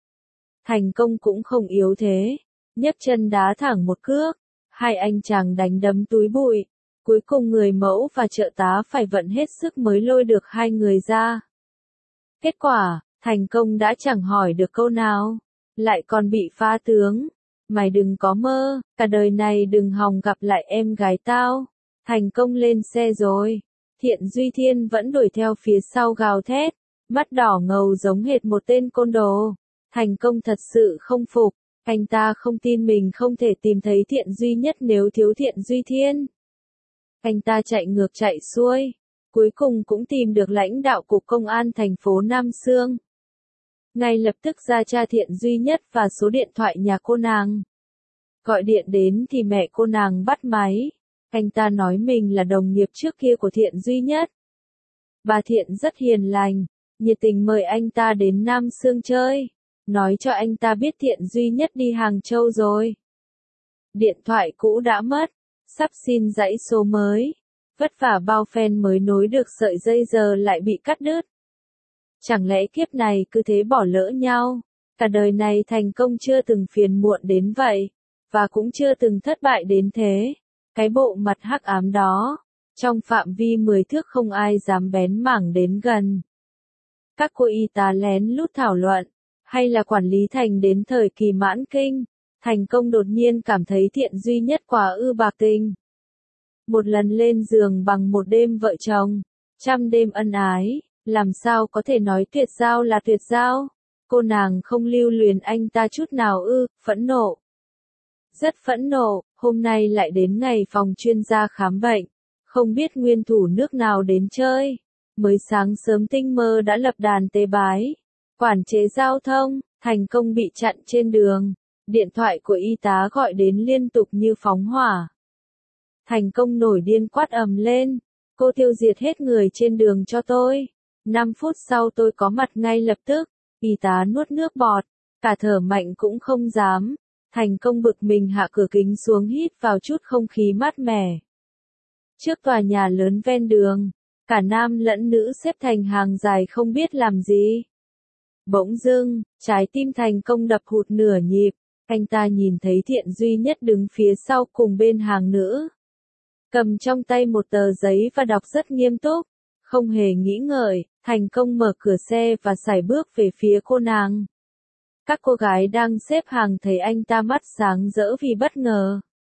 Thành Công cũng không yếu thế, nhấc chân đá thẳng một cước, hai anh chàng đánh đấm túi bụi. Cuối cùng người mẫu và trợ tá phải vận hết sức mới lôi được hai người ra. Kết quả, Thành Công đã chẳng hỏi được câu nào, lại còn bị phá tướng. Mày đừng có mơ, cả đời này đừng hòng gặp lại em gái tao. Thành Công lên xe rồi. Thiện Duy Thiên vẫn đuổi theo phía sau gào thét, mắt đỏ ngầu giống hệt một tên côn đồ. Thành Công thật sự không phục, anh ta không tin mình không thể tìm thấy Thiện Duy Nhất nếu thiếu Thiện Duy Thiên. Anh ta chạy ngược chạy xuôi, cuối cùng cũng tìm được lãnh đạo cục công an thành phố Nam Xương. Ngay lập tức ra tra Thiện Duy Nhất và số điện thoại nhà cô nàng. Gọi điện đến thì mẹ cô nàng bắt máy. Anh ta nói mình là đồng nghiệp trước kia của Thiện Duy Nhất. Bà Thiện rất hiền lành, nhiệt tình mời anh ta đến Nam Xương chơi. Nói cho anh ta biết Thiện Duy Nhất đi Hàng Châu rồi. Điện thoại cũ đã mất, sắp xin dãy số mới. Vất vả bao phen mới nối được sợi dây giờ lại bị cắt đứt. Chẳng lẽ kiếp này cứ thế bỏ lỡ nhau? Cả đời này Thành Công chưa từng phiền muộn đến vậy, và cũng chưa từng thất bại đến thế. Cái bộ mặt hắc ám đó, trong phạm vi 10 thước không ai dám bén mảng đến gần. Các cô y tá lén lút thảo luận, hay là quản lý Thành đến thời kỳ mãn kinh, Thành Công đột nhiên cảm thấy Thiện Duy Nhất quá ư bạc tình. Một lần lên giường bằng một đêm vợ chồng, trăm đêm ân ái, làm sao có thể nói tuyệt giao là tuyệt giao? Cô nàng không lưu luyến anh ta chút nào ư, phẫn nộ. Rất phẫn nộ, hôm nay lại đến ngày phòng chuyên gia khám bệnh, không biết nguyên thủ nước nào đến chơi. Mới sáng sớm tinh mơ đã lập đàn tế bái, quản chế giao thông, Thành Công bị chặn trên đường, điện thoại của y tá gọi đến liên tục như phóng hỏa. Thành Công nổi điên quát ầm lên, cô tiêu diệt hết người trên đường cho tôi. 5 phút sau tôi có mặt ngay lập tức, y tá nuốt nước bọt, cả thở mạnh cũng không dám. Thành Công bực mình hạ cửa kính xuống hít vào chút không khí mát mẻ. Trước tòa nhà lớn ven đường, cả nam lẫn nữ xếp thành hàng dài không biết làm gì. Bỗng dưng, trái tim Thành Công đập hụt nửa nhịp, anh ta nhìn thấy Thiện Duy Nhất đứng phía sau cùng bên hàng nữ. Cầm trong tay một tờ giấy và đọc rất nghiêm túc, không hề nghĩ ngợi, Thành Công mở cửa xe và sải bước về phía cô nàng. Các cô gái đang xếp hàng thấy anh ta mắt sáng rỡ vì bất ngờ.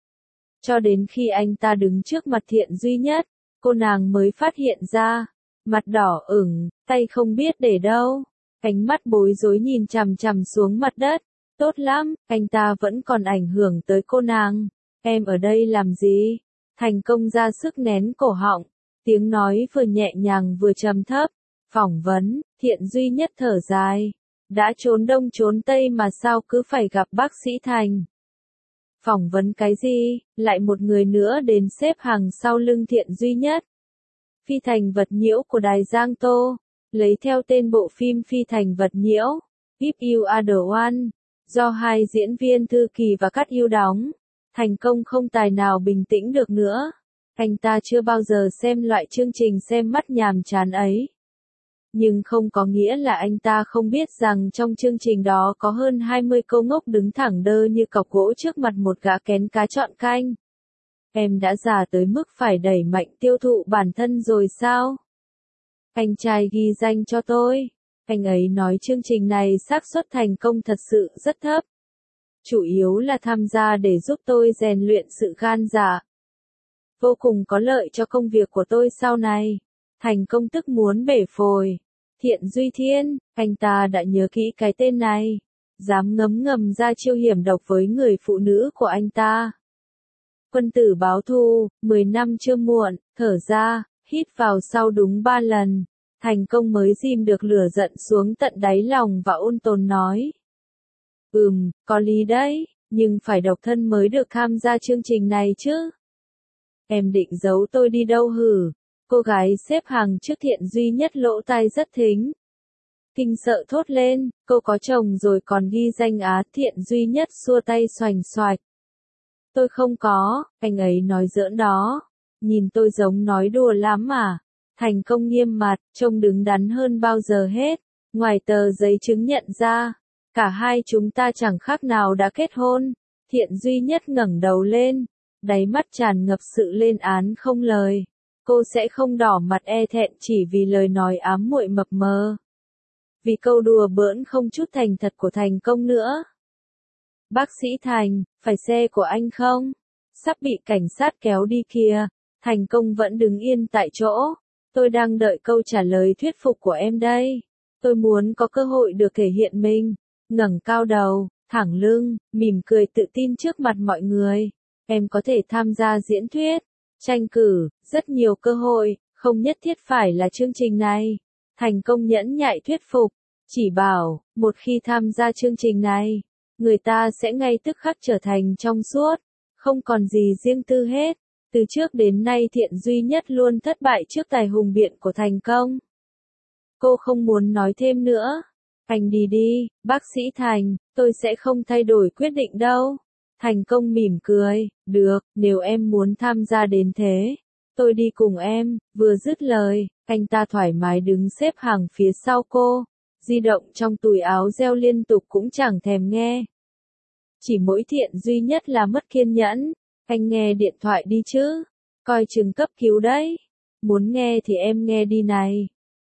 Cho đến khi anh ta đứng trước mặt Thiện Duy Nhất, cô nàng mới phát hiện ra, mặt đỏ ửng, tay không biết để đâu, ánh mắt bối rối nhìn chằm chằm xuống mặt đất. Tốt lắm, anh ta vẫn còn ảnh hưởng tới cô nàng. Em ở đây làm gì? Thành Công ra sức nén cổ họng, tiếng nói vừa nhẹ nhàng vừa trầm thấp. Phỏng vấn, Thiện Duy Nhất thở dài. Đã trốn đông trốn tây mà sao cứ phải gặp bác sĩ Thành. Phỏng vấn cái gì, lại một người nữa đến xếp hàng sau lưng Thiện Duy Nhất. Phi Thành Vật Nhiễu của Đài Giang Tô, lấy theo tên bộ phim Phi Thành Vật Nhiễu, If You Are The One, do hai diễn viên Thư Kỳ và Cát Yêu đóng. Thành Công không tài nào bình tĩnh được nữa. Anh ta chưa bao giờ xem loại chương trình xem mắt nhàm chán ấy. Nhưng không có nghĩa là anh ta không biết rằng trong chương trình đó có hơn 20 cô ngốc đứng thẳng đơ như cọc gỗ trước mặt một gã kén cá chọn canh. Em đã già tới mức phải đẩy mạnh tiêu thụ bản thân rồi sao? Anh trai ghi danh cho tôi. Anh ấy nói chương trình này xác suất thành công thật sự rất thấp. Chủ yếu là tham gia để giúp tôi rèn luyện sự gan dạ. Vô cùng có lợi cho công việc của tôi sau này. Thành Công tức muốn bể phổi. Thiện Duy Thiên, anh ta đã nhớ kỹ cái tên này. Dám ngấm ngầm ra chiêu hiểm độc với người phụ nữ của anh ta. Quân tử báo thù, 10 năm chưa muộn, thở ra, hít vào sau đúng 3 lần. Thành Công mới dìm được lửa giận xuống tận đáy lòng và ôn tồn nói. Có lý đấy, nhưng phải độc thân mới được tham gia chương trình này chứ. Em định giấu tôi đi đâu hử? Cô gái xếp hàng trước Thiện Duy Nhất lỗ tai rất thính. Kinh sợ thốt lên, cô có chồng rồi còn ghi danh á? Thiện Duy Nhất xua tay xoành xoạch. Tôi không có, anh ấy nói giỡn đó. Nhìn tôi giống nói đùa lắm mà. Thành Công nghiêm mặt, trông đứng đắn hơn bao giờ hết. Ngoài tờ giấy chứng nhận ra, cả hai chúng ta chẳng khác nào đã kết hôn. Thiện Duy Nhất ngẩng đầu lên, đáy mắt tràn ngập sự lên án không lời. Cô sẽ không đỏ mặt e thẹn chỉ vì lời nói ám muội mập mờ. Vì câu đùa bỡn không chút thành thật của Thành Công nữa. Bác sĩ Thành, phải xe của anh không? Sắp bị cảnh sát kéo đi kìa. Thành Công vẫn đứng yên tại chỗ. Tôi đang đợi câu trả lời thuyết phục của em đây. Tôi muốn có cơ hội được thể hiện mình. Ngẩng cao đầu, thẳng lưng, mỉm cười tự tin trước mặt mọi người. Em có thể tham gia diễn thuyết, tranh cử, rất nhiều cơ hội, không nhất thiết phải là chương trình này. Thành Công nhẫn nhại thuyết phục, chỉ bảo, một khi tham gia chương trình này, người ta sẽ ngay tức khắc trở thành trong suốt, không còn gì riêng tư hết. Từ trước đến nay Thiện Duy Nhất luôn thất bại trước tài hùng biện của Thành Công. Cô không muốn nói thêm nữa. Anh đi đi, bác sĩ Thành, tôi sẽ không thay đổi quyết định đâu. Thành Công mỉm cười, được, nếu em muốn tham gia đến thế, tôi đi cùng em. Vừa dứt lời, anh ta thoải mái đứng xếp hàng phía sau cô, di động trong túi áo reo liên tục cũng chẳng thèm nghe. Chỉ mỗi Thiện Duy Nhất là mất kiên nhẫn, anh nghe điện thoại đi chứ, coi chừng cấp cứu đấy. Muốn nghe thì em nghe đi này.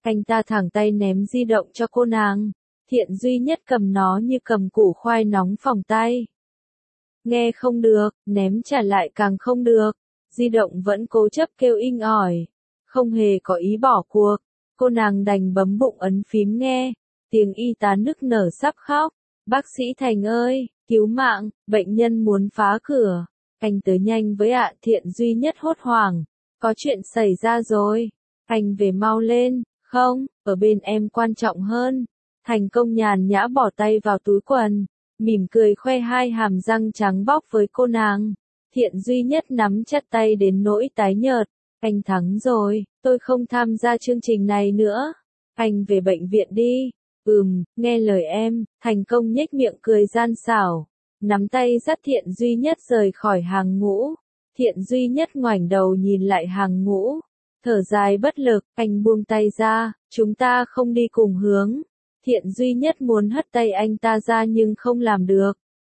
Anh ta thẳng tay ném di động cho cô nàng. Thiện duy nhất cầm nó như cầm củ khoai nóng phỏng tay. Nghe không được, ném trả lại càng không được. Di động vẫn cố chấp kêu inh ỏi. Không hề có ý bỏ cuộc. Cô nàng đành bấm bụng ấn phím nghe. Tiếng y tá nức nở sắp khóc. Bác sĩ Thành ơi, cứu mạng, bệnh nhân muốn phá cửa. Anh tới nhanh với ạ. Thiện duy nhất hốt hoảng. Có chuyện xảy ra rồi. Anh về mau lên. Không, ở bên em quan trọng hơn. Thành Công nhàn nhã bỏ tay vào túi quần. Mỉm cười khoe hai hàm răng trắng bóc với cô nàng. Thiện duy nhất nắm chặt tay đến nỗi tái nhợt. Anh thắng rồi, tôi không tham gia chương trình này nữa. Anh về bệnh viện đi. Nghe lời em. Thành Công nhếch miệng cười gian xảo. Nắm tay dắt Thiện duy nhất rời khỏi hàng ngũ. Thiện duy nhất ngoảnh đầu nhìn lại hàng ngũ. Thở dài bất lực, anh buông tay ra, chúng ta không đi cùng hướng. Thiện duy nhất muốn hất tay anh ta ra nhưng không làm được.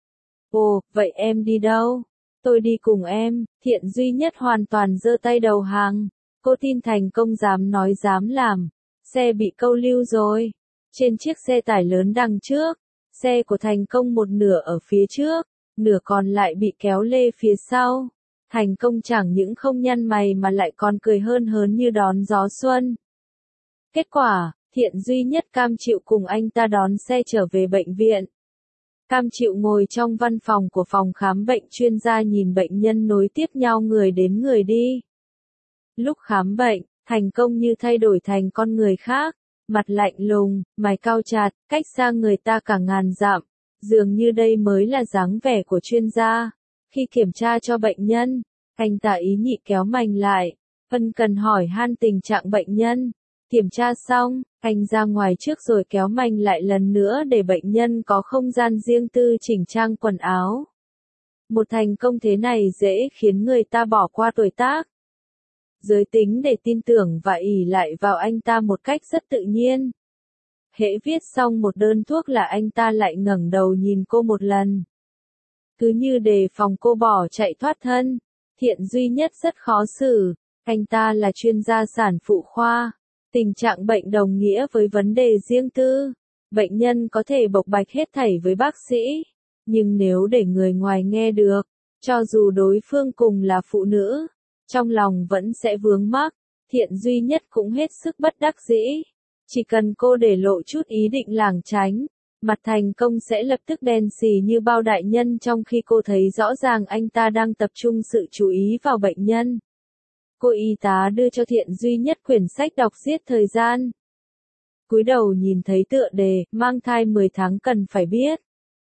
Ồ, vậy em đi đâu? Tôi đi cùng em. Thiện duy nhất hoàn toàn giơ tay đầu hàng. Cô tin Thành Công dám nói dám làm. Xe bị câu lưu rồi. Trên chiếc xe tải lớn đằng trước, xe của Thành Công một nửa ở phía trước, nửa còn lại bị kéo lê phía sau. Thành Công chẳng những không nhăn mày mà lại còn cười hớn hớn như đón gió xuân. Kết quả, Thiện duy nhất cam chịu cùng anh ta đón xe trở về bệnh viện. Cam chịu ngồi trong văn phòng của phòng khám bệnh chuyên gia nhìn bệnh nhân nối tiếp nhau người đến người đi. Lúc khám bệnh, Thành Công như thay đổi thành con người khác, mặt lạnh lùng, mày cau chặt, cách xa người ta cả ngàn dặm. Dường như đây mới là dáng vẻ của chuyên gia. Khi kiểm tra cho bệnh nhân, anh ta ý nhị kéo mành lại, ân cần hỏi han tình trạng bệnh nhân. Kiểm tra xong, anh ra ngoài trước rồi kéo mành lại lần nữa để bệnh nhân có không gian riêng tư chỉnh trang quần áo. Một thành công thế này dễ khiến người ta bỏ qua tuổi tác. Giới tính để tin tưởng và ỷ lại vào anh ta một cách rất tự nhiên. Hễ viết xong một đơn thuốc là anh ta lại ngẩng đầu nhìn cô một lần. Cứ như đề phòng cô bỏ chạy thoát thân. Thiện duy nhất rất khó xử. Anh ta là chuyên gia sản phụ khoa. Tình trạng bệnh đồng nghĩa với vấn đề riêng tư. Bệnh nhân có thể bộc bạch hết thảy với bác sĩ. Nhưng nếu để người ngoài nghe được, cho dù đối phương cùng là phụ nữ, trong lòng vẫn sẽ vướng mắc. Thiện duy nhất cũng hết sức bất đắc dĩ. Chỉ cần cô để lộ chút ý định lảng tránh, mặt Thành Công sẽ lập tức đen xì như bao đại nhân trong khi cô thấy rõ ràng anh ta đang tập trung sự chú ý vào bệnh nhân. Cô y tá đưa cho Thiện duy nhất quyển sách đọc giết thời gian. Cúi đầu nhìn thấy tựa đề, mang thai 10 tháng cần phải biết.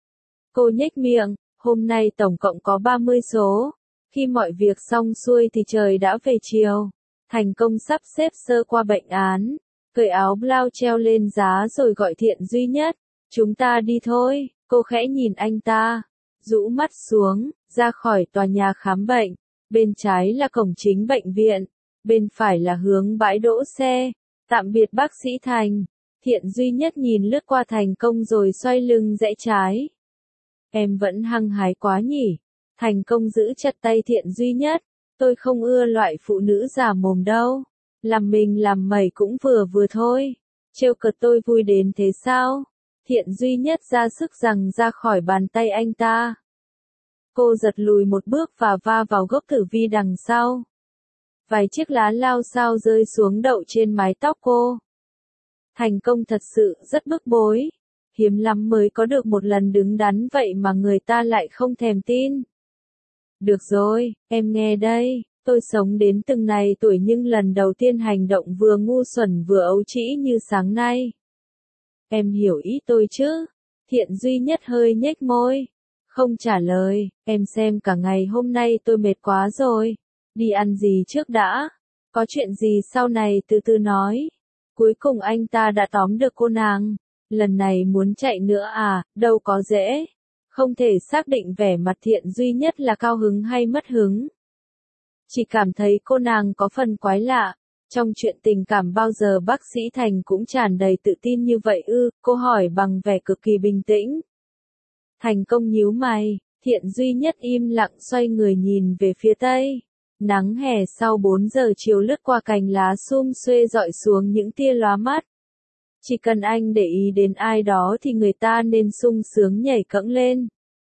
Cô nhếch miệng, hôm nay tổng cộng có 30 số. Khi mọi việc xong xuôi thì trời đã về chiều. Thành Công sắp xếp sơ qua bệnh án, cởi áo blau treo lên giá rồi gọi Thiện duy nhất. Chúng ta đi thôi. Cô khẽ nhìn anh ta, rũ mắt xuống, ra khỏi tòa nhà khám bệnh. Bên trái là cổng chính bệnh viện, bên phải là hướng bãi đỗ xe. Tạm biệt bác sĩ Thành. Thiện duy nhất nhìn lướt qua Thành Công rồi xoay lưng rẽ trái. Em vẫn hăng hái quá nhỉ. Thành Công giữ chặt tay Thiện duy nhất. Tôi không ưa loại phụ nữ già mồm đâu. Làm mình làm mẩy cũng vừa vừa thôi. Trêu cợt tôi vui đến thế sao? Thiện duy nhất ra sức giằng ra khỏi bàn tay anh ta. Cô giật lùi một bước và va vào gốc tử vi đằng sau. Vài chiếc lá lao xao rơi xuống đậu trên mái tóc cô. Thành Công thật sự rất bức bối. Hiếm lắm mới có được một lần đứng đắn vậy mà người ta lại không thèm tin. Được rồi, em nghe đây. Tôi sống đến từng này tuổi nhưng lần đầu tiên hành động vừa ngu xuẩn vừa ấu trĩ như sáng nay. Em hiểu ý tôi chứ? Thiện duy nhất hơi nhếch môi. Không trả lời, em xem cả ngày hôm nay tôi mệt quá rồi. Đi ăn gì trước đã? Có chuyện gì sau này từ từ nói. Cuối cùng anh ta đã tóm được cô nàng. Lần này muốn chạy nữa à, đâu có dễ. Không thể xác định vẻ mặt Thiện duy nhất là cao hứng hay mất hứng. Chỉ cảm thấy cô nàng có phần quái lạ. Trong chuyện tình cảm bao giờ bác sĩ Thành cũng tràn đầy tự tin như vậy ư? Cô hỏi bằng vẻ cực kỳ bình tĩnh. Thành Công nhíu mày, Thiện duy nhất im lặng xoay người nhìn về phía tây. Nắng hè sau 4 giờ chiều lướt qua cành lá sum xuê dọi xuống những tia lóa mắt. Chỉ cần anh để ý đến ai đó thì người ta nên sung sướng nhảy cẫng lên.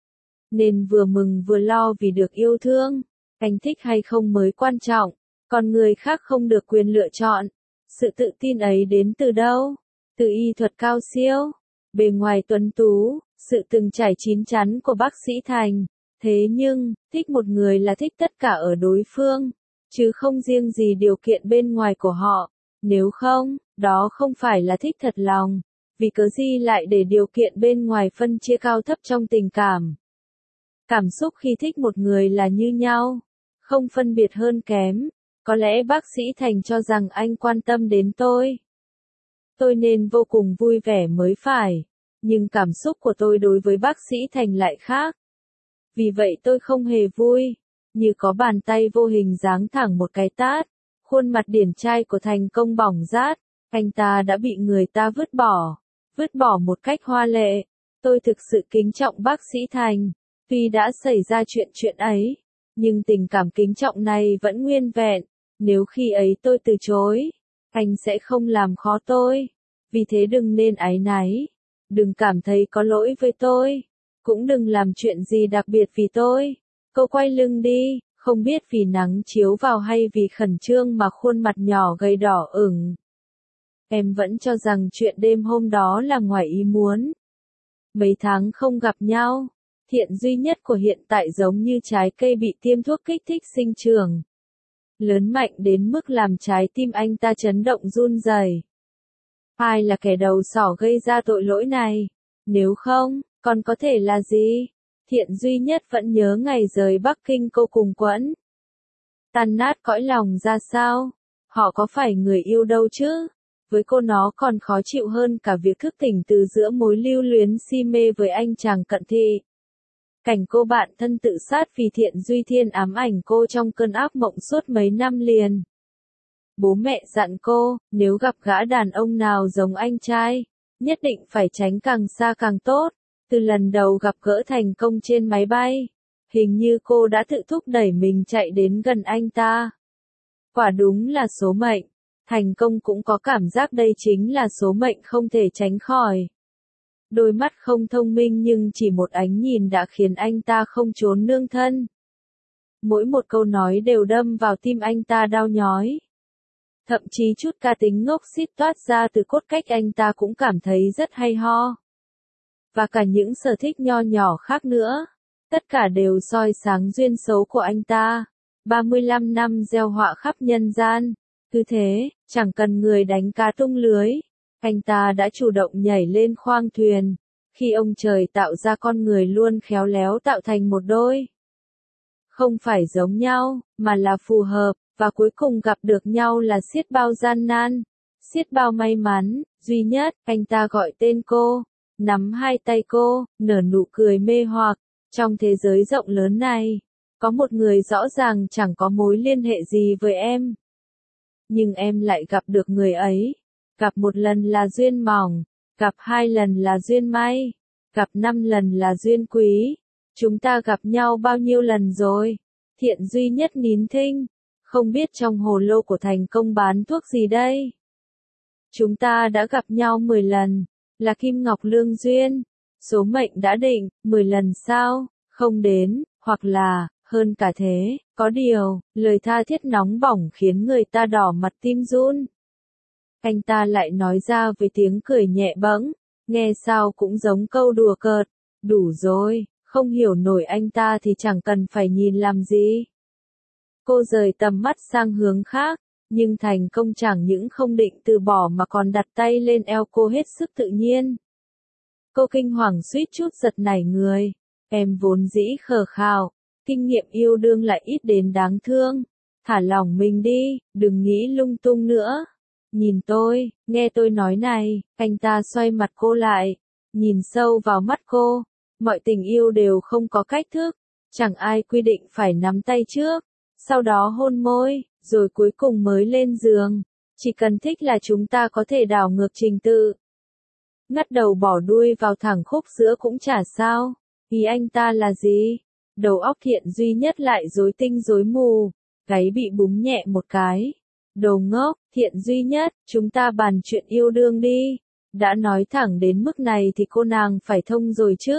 Nên vừa mừng vừa lo vì được yêu thương. Anh thích hay không mới quan trọng, còn người khác không được quyền lựa chọn. Sự tự tin ấy đến từ đâu? Từ y thuật cao siêu, bề ngoài tuấn tú, sự từng trải chín chắn của bác sĩ Thành. Thế nhưng, thích một người là thích tất cả ở đối phương, chứ không riêng gì điều kiện bên ngoài của họ. Nếu không, đó không phải là thích thật lòng. Vì cớ gì lại để điều kiện bên ngoài phân chia cao thấp trong tình cảm? Cảm xúc khi thích một người là như nhau, không phân biệt hơn kém. Có lẽ bác sĩ Thành cho rằng anh quan tâm đến tôi. Tôi nên vô cùng vui vẻ mới phải. Nhưng cảm xúc của tôi đối với bác sĩ Thành lại khác. Vì vậy tôi không hề vui. Như có bàn tay vô hình giáng thẳng một cái tát. Khuôn mặt điển trai của Thành Công bỏng rát. Anh ta đã bị người ta vứt bỏ. Vứt bỏ một cách hoa lệ. Tôi thực sự kính trọng bác sĩ Thành. Tuy đã xảy ra chuyện ấy, nhưng tình cảm kính trọng này vẫn nguyên vẹn. Nếu khi ấy tôi từ chối, anh sẽ không làm khó tôi. Vì thế đừng nên áy náy. Đừng cảm thấy có lỗi với tôi. Cũng đừng làm chuyện gì đặc biệt vì tôi. Cô quay lưng đi, không biết vì nắng chiếu vào hay vì khẩn trương mà khuôn mặt nhỏ gầy đỏ ửng. Em vẫn cho rằng chuyện đêm hôm đó là ngoài ý muốn. Mấy tháng không gặp nhau, Thiện duy nhất của hiện tại giống như trái cây bị tiêm thuốc kích thích sinh trưởng. Lớn mạnh đến mức làm trái tim anh ta chấn động run rẩy. Ai là kẻ đầu sỏ gây ra tội lỗi này? Nếu không, còn có thể là gì? Thiện duy nhất vẫn nhớ ngày rời Bắc Kinh cô cùng Quẫn. Tan nát cõi lòng ra sao? Họ có phải người yêu đâu chứ? Với cô nó còn khó chịu hơn cả việc thức tỉnh từ giữa mối lưu luyến si mê với anh chàng cận thị. Cảnh cô bạn thân tự sát vì Thiện Duy Thiên ám ảnh cô trong cơn ác mộng suốt mấy năm liền. Bố mẹ dặn cô, nếu gặp gã đàn ông nào giống anh trai, nhất định phải tránh càng xa càng tốt. Từ lần đầu gặp gỡ Thành Công trên máy bay, hình như cô đã tự thúc đẩy mình chạy đến gần anh ta. Quả đúng là số mệnh. Thành Công cũng có cảm giác đây chính là số mệnh không thể tránh khỏi. Đôi mắt không thông minh nhưng chỉ một ánh nhìn đã khiến anh ta không trốn nương thân. Mỗi một câu nói đều đâm vào tim anh ta đau nhói. Thậm chí chút cá tính ngốc xít toát ra từ cốt cách anh ta cũng cảm thấy rất hay ho. Và cả những sở thích nho nhỏ khác nữa. Tất cả đều soi sáng duyên số của anh ta. 35 năm gieo họa khắp nhân gian. Cứ thế, chẳng cần người đánh cá tung lưới. Anh ta đã chủ động nhảy lên khoang thuyền. Khi ông trời tạo ra con người luôn khéo léo tạo thành một đôi. Không phải giống nhau, mà là phù hợp, và cuối cùng gặp được nhau là xiết bao gian nan, xiết bao may mắn, duy nhất, anh ta gọi tên cô, nắm hai tay cô, nở nụ cười mê hoặc. Trong thế giới rộng lớn này, có một người rõ ràng chẳng có mối liên hệ gì với em. Nhưng em lại gặp được người ấy. Gặp một lần là duyên mỏng, gặp 2 lần là duyên may, gặp 5 lần là duyên quý. Chúng ta gặp nhau bao nhiêu lần rồi? Thiện duy nhất nín thinh, không biết trong hồ lô của Thành Công bán thuốc gì đây? Chúng ta đã gặp nhau 10 lần, là kim ngọc lương duyên. Số mệnh đã định, 10 lần sao? Không đến, hoặc là, hơn cả thế, có điều, lời tha thiết nóng bỏng khiến người ta đỏ mặt tim run. Anh ta lại nói ra với tiếng cười nhẹ bẫng, nghe sao cũng giống câu đùa cợt. Đủ rồi, không hiểu nổi anh ta thì chẳng cần phải nhìn làm gì. Cô rời tầm mắt sang hướng khác, nhưng Thành Công chẳng những không định từ bỏ mà còn đặt tay lên eo cô hết sức tự nhiên. Cô kinh hoàng suýt chút giật nảy người. Em vốn dĩ khờ khào, kinh nghiệm yêu đương lại ít đến đáng thương. Thả lỏng mình đi, đừng nghĩ lung tung nữa. Nhìn tôi, nghe tôi nói này, anh ta xoay mặt cô lại, nhìn sâu vào mắt cô. Mọi tình yêu đều không có cách thức, chẳng ai quy định phải nắm tay trước, sau đó hôn môi, rồi cuối cùng mới lên giường. Chỉ cần thích là chúng ta có thể đảo ngược trình tự. Ngắt đầu bỏ đuôi vào thẳng khúc giữa cũng chả sao. Ý anh ta là gì? Đầu óc Thiện duy nhất lại rối tinh rối mù. gáy bị búng nhẹ một cái. Đồ ngốc, Thiện duy nhất, chúng ta bàn chuyện yêu đương đi. Đã nói thẳng đến mức này thì cô nàng phải thông rồi chứ.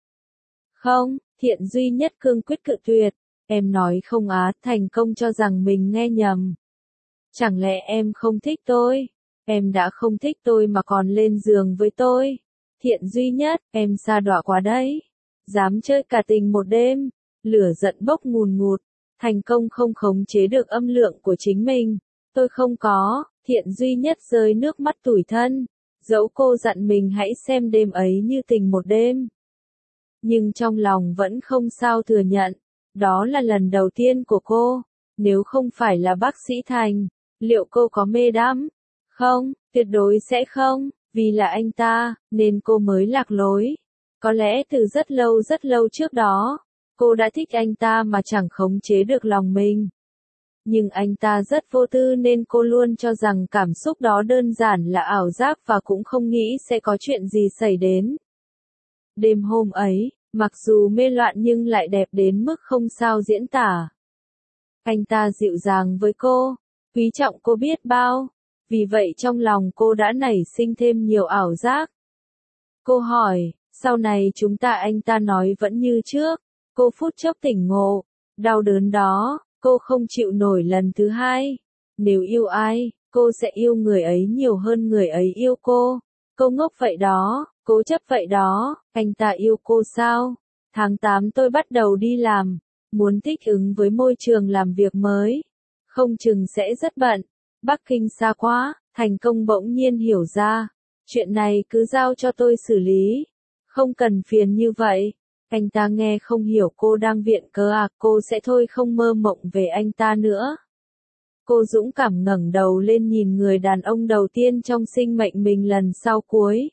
Không, Thiện duy nhất cương quyết cự tuyệt. Em nói không á, Thành Công cho rằng mình nghe nhầm. Chẳng lẽ em không thích tôi? Em đã không thích tôi mà còn lên giường với tôi. Thiện duy nhất, em sa đọa quá đấy. Dám chơi cả tình một đêm. Lửa giận bốc ngùn ngụt. Thành Công không khống chế được âm lượng của chính mình. Tôi không có. Thiện duy nhất rơi nước mắt tủi thân. Dẫu cô dặn mình hãy xem đêm ấy như tình một đêm. Nhưng trong lòng vẫn không sao thừa nhận. Đó là lần đầu tiên của cô. Nếu không phải là bác sĩ Thành, liệu cô có mê đắm? Không, tuyệt đối sẽ không. Vì là anh ta, nên cô mới lạc lối. Có lẽ từ rất lâu trước đó, cô đã thích anh ta mà chẳng khống chế được lòng mình. Nhưng anh ta rất vô tư nên cô luôn cho rằng cảm xúc đó đơn giản là ảo giác và cũng không nghĩ sẽ có chuyện gì xảy đến. Đêm hôm ấy, mặc dù mê loạn nhưng lại đẹp đến mức không sao diễn tả. Anh ta dịu dàng với cô, quý trọng cô biết bao. Vì vậy trong lòng cô đã nảy sinh thêm nhiều ảo giác. Cô hỏi, sau này chúng ta anh ta nói vẫn như trước. Cô phút chốc tỉnh ngộ, đau đớn đó, cô không chịu nổi lần thứ hai. Nếu yêu ai, cô sẽ yêu người ấy nhiều hơn người ấy yêu cô. Cô ngốc vậy đó, cố chấp vậy đó, anh ta yêu cô sao? Tháng 8 tôi bắt đầu đi làm, muốn thích ứng với môi trường làm việc mới. Không chừng sẽ rất bận. Bắc Kinh xa quá, Thành Công bỗng nhiên hiểu ra. Chuyện này cứ giao cho tôi xử lý. Không cần phiền như vậy. Anh ta nghe không hiểu cô đang viện cớ à, cô sẽ thôi không mơ mộng về anh ta nữa. Cô dũng cảm ngẩng đầu lên nhìn người đàn ông đầu tiên trong sinh mệnh mình lần sau cuối.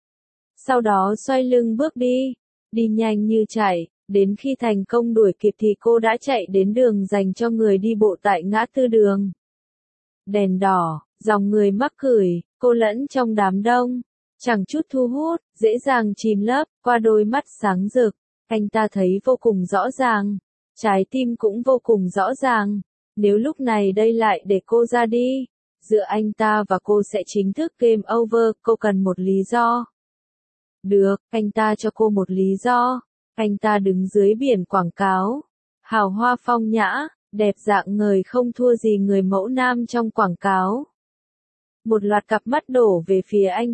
Sau đó xoay lưng bước đi, đi nhanh như chạy, đến khi Thành Công đuổi kịp thì cô đã chạy đến đường dành cho người đi bộ tại ngã tư đường. Đèn đỏ, dòng người mắc cửi, cô lẫn trong đám đông, chẳng chút thu hút, dễ dàng chìm lấp, qua đôi mắt sáng rực, anh ta thấy vô cùng rõ ràng, trái tim cũng vô cùng rõ ràng, nếu lúc này đây lại để cô ra đi, giữa anh ta và cô sẽ chính thức game over, cô cần một lý do. Được, anh ta cho cô một lý do, anh ta đứng dưới biển quảng cáo, hào hoa phong nhã, đẹp dạng người không thua gì người mẫu nam trong quảng cáo. Một loạt cặp mắt đổ về phía anh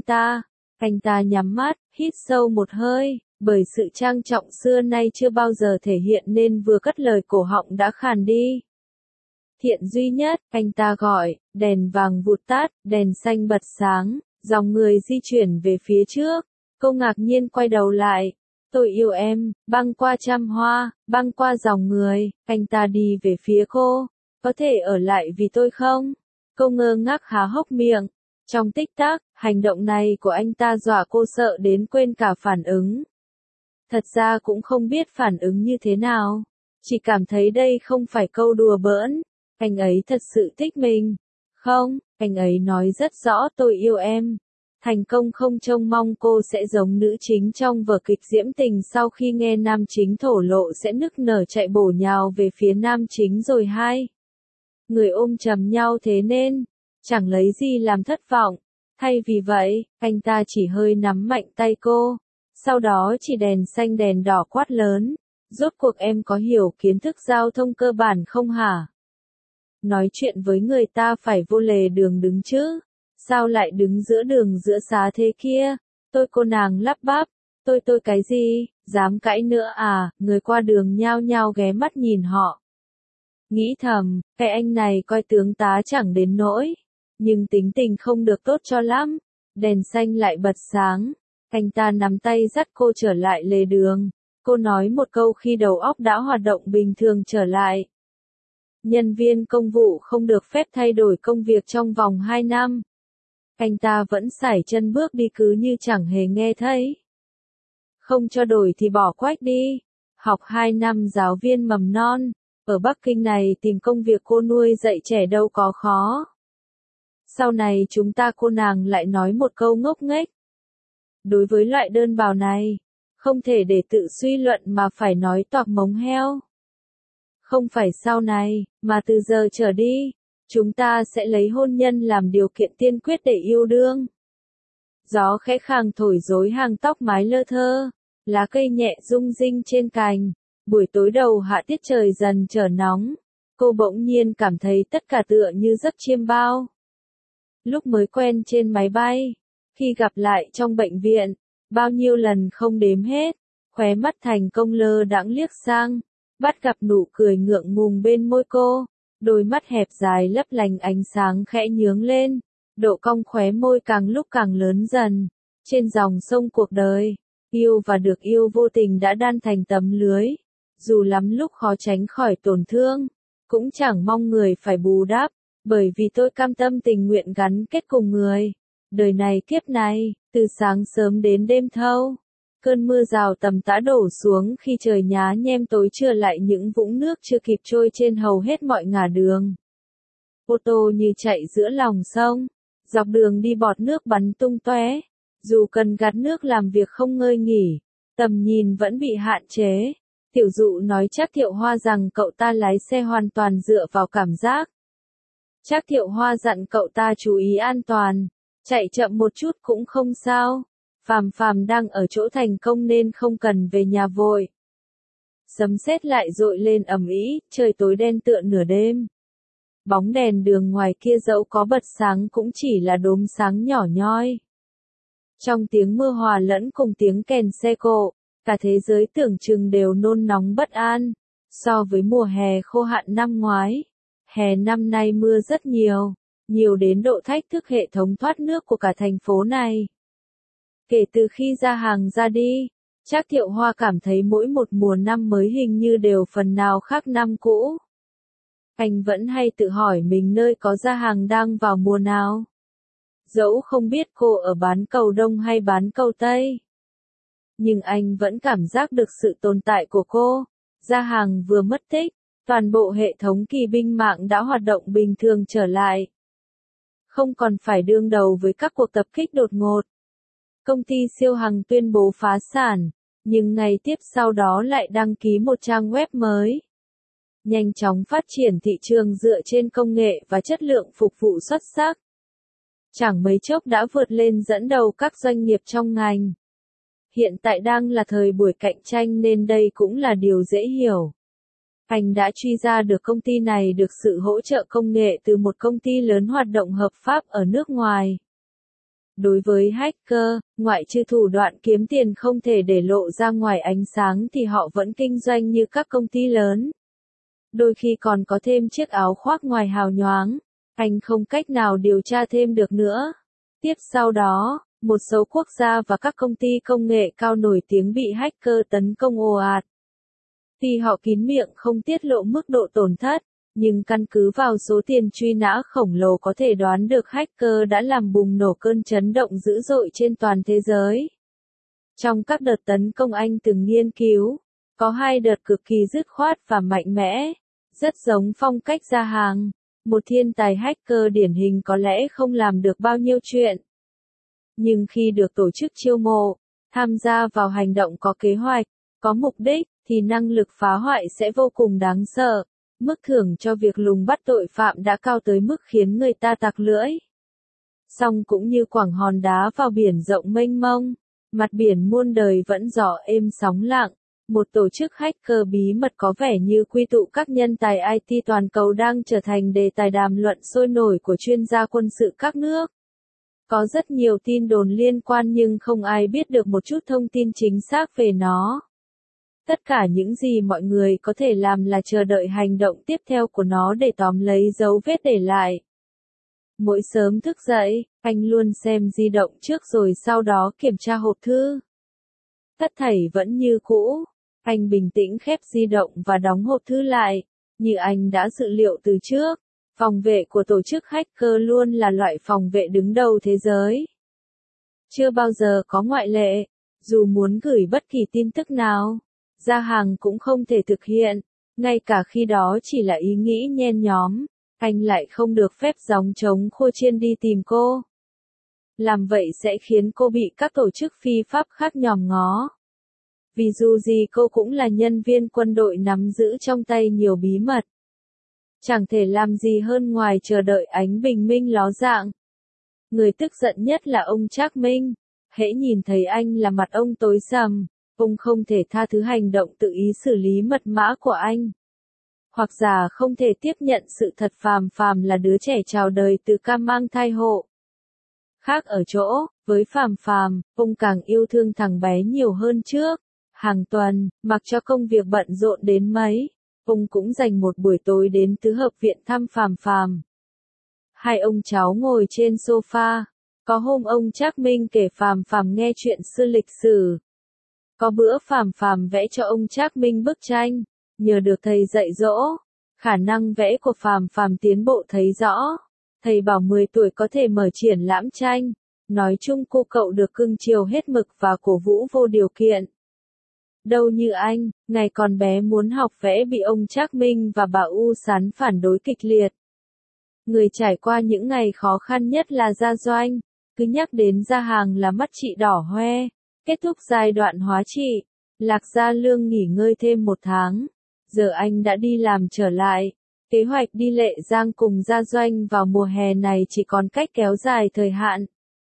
ta nhắm mắt, hít sâu một hơi, bởi sự trang trọng xưa nay chưa bao giờ thể hiện nên vừa cất lời cổ họng đã khàn đi. Thiện duy nhất, anh ta gọi, đèn vàng vụt tắt, đèn xanh bật sáng, dòng người di chuyển về phía trước, cô ngạc nhiên quay đầu lại. Tôi yêu em, băng qua trăm hoa, băng qua dòng người, anh ta đi về phía cô, có thể ở lại vì tôi không? Cô ngơ ngác há hốc miệng. Trong tích tắc, hành động này của anh ta dọa cô sợ đến quên cả phản ứng. Thật ra cũng không biết phản ứng như thế nào, chỉ cảm thấy đây không phải câu đùa bỡn, anh ấy thật sự thích mình. Không, anh ấy nói rất rõ tôi yêu em. Thành Công không trông mong cô sẽ giống nữ chính trong vở kịch diễm tình sau khi nghe nam chính thổ lộ sẽ nức nở chạy bổ nhào về phía nam chính rồi hai người ôm chầm nhau thế nên, chẳng lấy gì làm thất vọng. Thay vì vậy, anh ta chỉ hơi nắm mạnh tay cô, sau đó chỉ đèn xanh đèn đỏ quát lớn. Rốt cuộc em có hiểu kiến thức giao thông cơ bản không hả? Nói chuyện với người ta phải vô lề đường đứng chứ. Sao lại đứng giữa đường giữa xá thế kia? Cô nàng lắp bắp. Tôi cái gì? Dám cãi nữa à? Người qua đường nhao nhao ghé mắt nhìn họ. Nghĩ thầm, cái anh này coi tướng tá chẳng đến nỗi. Nhưng tính tình không được tốt cho lắm. Đèn xanh lại bật sáng. Anh ta nắm tay dắt cô trở lại lề đường. Cô nói một câu khi đầu óc đã hoạt động bình thường trở lại. Nhân viên công vụ không được phép thay đổi công việc trong vòng 2 năm. Anh ta vẫn sải chân bước đi cứ như chẳng hề nghe thấy. Không cho đổi thì bỏ quách đi. Học 2 năm giáo viên mầm non. Ở Bắc Kinh này tìm công việc cô nuôi dạy trẻ đâu có khó. Sau này cô nàng lại nói một câu ngốc nghếch. Đối với loại đơn bào này, không thể để tự suy luận mà phải nói toạc mống heo. Không phải sau này, mà từ giờ trở đi, chúng ta sẽ lấy hôn nhân làm điều kiện tiên quyết để yêu đương. Gió khẽ khàng thổi rối hàng tóc mái lơ thơ, lá cây nhẹ rung rinh trên cành. Buổi tối đầu hạ tiết trời dần trở nóng, cô bỗng nhiên cảm thấy tất cả tựa như giấc chiêm bao. Lúc mới quen trên máy bay, khi gặp lại trong bệnh viện, bao nhiêu lần không đếm hết, khóe mắt thành công lơ đãng liếc sang, bắt gặp nụ cười ngượng ngùng bên môi cô, đôi mắt hẹp dài lấp lánh ánh sáng khẽ nhướng lên, độ cong khóe môi càng lúc càng lớn dần. Trên dòng sông cuộc đời, yêu và được yêu vô tình đã đan thành tấm lưới, dù lắm lúc khó tránh khỏi tổn thương, cũng chẳng mong người phải bù đắp, bởi vì tôi cam tâm tình nguyện gắn kết cùng người. Đời này kiếp này, từ sáng sớm đến đêm thâu, cơn mưa rào tầm tã đổ xuống khi trời nhá nhem tối trưa lại những vũng nước chưa kịp trôi trên hầu hết mọi ngả đường. Ô tô như chạy giữa lòng sông, dọc đường đi bọt nước bắn tung tóe. Dù cần gạt nước làm việc không ngơi nghỉ, tầm nhìn vẫn bị hạn chế. Tiểu Dụ nói Trác Thiệu Hoa rằng cậu ta lái xe hoàn toàn dựa vào cảm giác. Trác Thiệu Hoa dặn cậu ta chú ý an toàn, chạy chậm một chút cũng không sao. Phàm Phàm đang ở chỗ thành công nên không cần về nhà vội. Sấm sét lại dội lên ầm ĩ, trời tối đen tựa nửa đêm. Bóng đèn đường ngoài kia dẫu có bật sáng cũng chỉ là đốm sáng nhỏ nhoi. Trong tiếng mưa hòa lẫn cùng tiếng kèn xe cộ, cả thế giới tưởng chừng đều nôn nóng bất an. So với mùa hè khô hạn năm ngoái, hè năm nay mưa rất nhiều, nhiều đến độ thách thức hệ thống thoát nước của cả thành phố này. Kể từ khi ra hàng ra đi, Trác Thiệu Hoa cảm thấy mỗi một mùa năm mới hình như đều phần nào khác năm cũ. Anh vẫn hay tự hỏi mình nơi có ra hàng đang vào mùa nào. Dẫu không biết cô ở bán cầu Đông hay bán cầu Tây, nhưng anh vẫn cảm giác được sự tồn tại của cô. Gia hàng vừa mất tích, toàn bộ hệ thống kỳ binh mạng đã hoạt động bình thường trở lại. Không còn phải đương đầu với các cuộc tập kích đột ngột. Công ty siêu hàng tuyên bố phá sản, nhưng ngày tiếp sau đó lại đăng ký một trang web mới. Nhanh chóng phát triển thị trường dựa trên công nghệ và chất lượng phục vụ xuất sắc. Chẳng mấy chốc đã vượt lên dẫn đầu các doanh nghiệp trong ngành. Hiện tại đang là thời buổi cạnh tranh nên đây cũng là điều dễ hiểu. Anh đã truy ra được công ty này được sự hỗ trợ công nghệ từ một công ty lớn hoạt động hợp pháp ở nước ngoài. Đối với hacker, ngoại trừ thủ đoạn kiếm tiền không thể để lộ ra ngoài ánh sáng thì họ vẫn kinh doanh như các công ty lớn. Đôi khi còn có thêm chiếc áo khoác ngoài hào nhoáng. Anh không cách nào điều tra thêm được nữa. Tiếp sau đó, một số quốc gia và các công ty công nghệ cao nổi tiếng bị hacker tấn công ồ ạt. Tuy họ kín miệng không tiết lộ mức độ tổn thất, nhưng căn cứ vào số tiền truy nã khổng lồ có thể đoán được hacker đã làm bùng nổ cơn chấn động dữ dội trên toàn thế giới. Trong các đợt tấn công anh từng nghiên cứu, có 2 đợt cực kỳ dứt khoát và mạnh mẽ, rất giống phong cách ra hàng. Một thiên tài hacker điển hình có lẽ không làm được bao nhiêu chuyện. Nhưng khi được tổ chức chiêu mộ, tham gia vào hành động có kế hoạch, có mục đích, thì năng lực phá hoại sẽ vô cùng đáng sợ. Mức thưởng cho việc lùng bắt tội phạm đã cao tới mức khiến người ta tặc lưỡi. Song cũng như quẳng hòn đá vào biển rộng mênh mông, mặt biển muôn đời vẫn gió êm sóng lặng. Một tổ chức hacker bí mật có vẻ như quy tụ các nhân tài IT toàn cầu đang trở thành đề tài đàm luận sôi nổi của chuyên gia quân sự các nước. Có rất nhiều tin đồn liên quan nhưng không ai biết được một chút thông tin chính xác về nó. Tất cả những gì mọi người có thể làm là chờ đợi hành động tiếp theo của nó để tóm lấy dấu vết để lại. Mỗi sớm thức dậy, anh luôn xem di động trước rồi sau đó kiểm tra hộp thư. Tất thảy vẫn như cũ. Anh bình tĩnh khép di động và đóng hộp thư lại. Như anh đã dự liệu từ trước, phòng vệ của tổ chức hacker luôn là loại phòng vệ đứng đầu thế giới. Chưa bao giờ có ngoại lệ, dù muốn gửi bất kỳ tin tức nào, ra hàng cũng không thể thực hiện, ngay cả khi đó chỉ là ý nghĩ nhen nhóm, anh lại không được phép gióng trống khua chiên đi tìm cô. Làm vậy sẽ khiến cô bị các tổ chức phi pháp khác nhòm ngó. vì dù gì cô cũng là nhân viên quân đội nắm giữ trong tay nhiều bí mật. Chẳng thể làm gì hơn ngoài chờ đợi ánh bình minh ló dạng. Người tức giận nhất là ông Trác Minh. Hễ nhìn thấy anh là mặt ông tối sầm, ông không thể tha thứ hành động tự ý xử lý mật mã của anh. Hoặc giả không thể tiếp nhận sự thật Phàm Phàm là đứa trẻ chào đời từ cam mang thai hộ. Khác ở chỗ, với Phàm Phàm, ông càng yêu thương thằng bé nhiều hơn trước. Hàng tuần, mặc cho công việc bận rộn đến mấy, ông cũng dành một buổi tối đến tứ hợp viện thăm Phàm Phàm. Hai ông cháu ngồi trên sofa. Có hôm ông Trác Minh kể Phàm Phàm nghe chuyện xưa lịch sử. Có bữa Phàm Phàm vẽ cho ông Trác Minh bức tranh, nhờ được thầy dạy dỗ, khả năng vẽ của Phàm Phàm tiến bộ thấy rõ. Thầy bảo 10 tuổi có thể mở triển lãm tranh, nói chung cô cậu được cưng chiều hết mực và cổ vũ vô điều kiện. Đâu như anh, ngày còn bé muốn học vẽ bị ông Trác Minh và bà U Sán phản đối kịch liệt. Người trải qua những ngày khó khăn nhất là Gia Doanh, cứ nhắc đến Gia Hàng là mắt chị đỏ hoe. Kết thúc giai đoạn hóa trị, Lạc Gia Lương nghỉ ngơi thêm 1 tháng. Giờ anh đã đi làm trở lại. Kế hoạch đi Lệ Giang cùng Gia Doanh vào mùa hè này chỉ còn cách kéo dài thời hạn.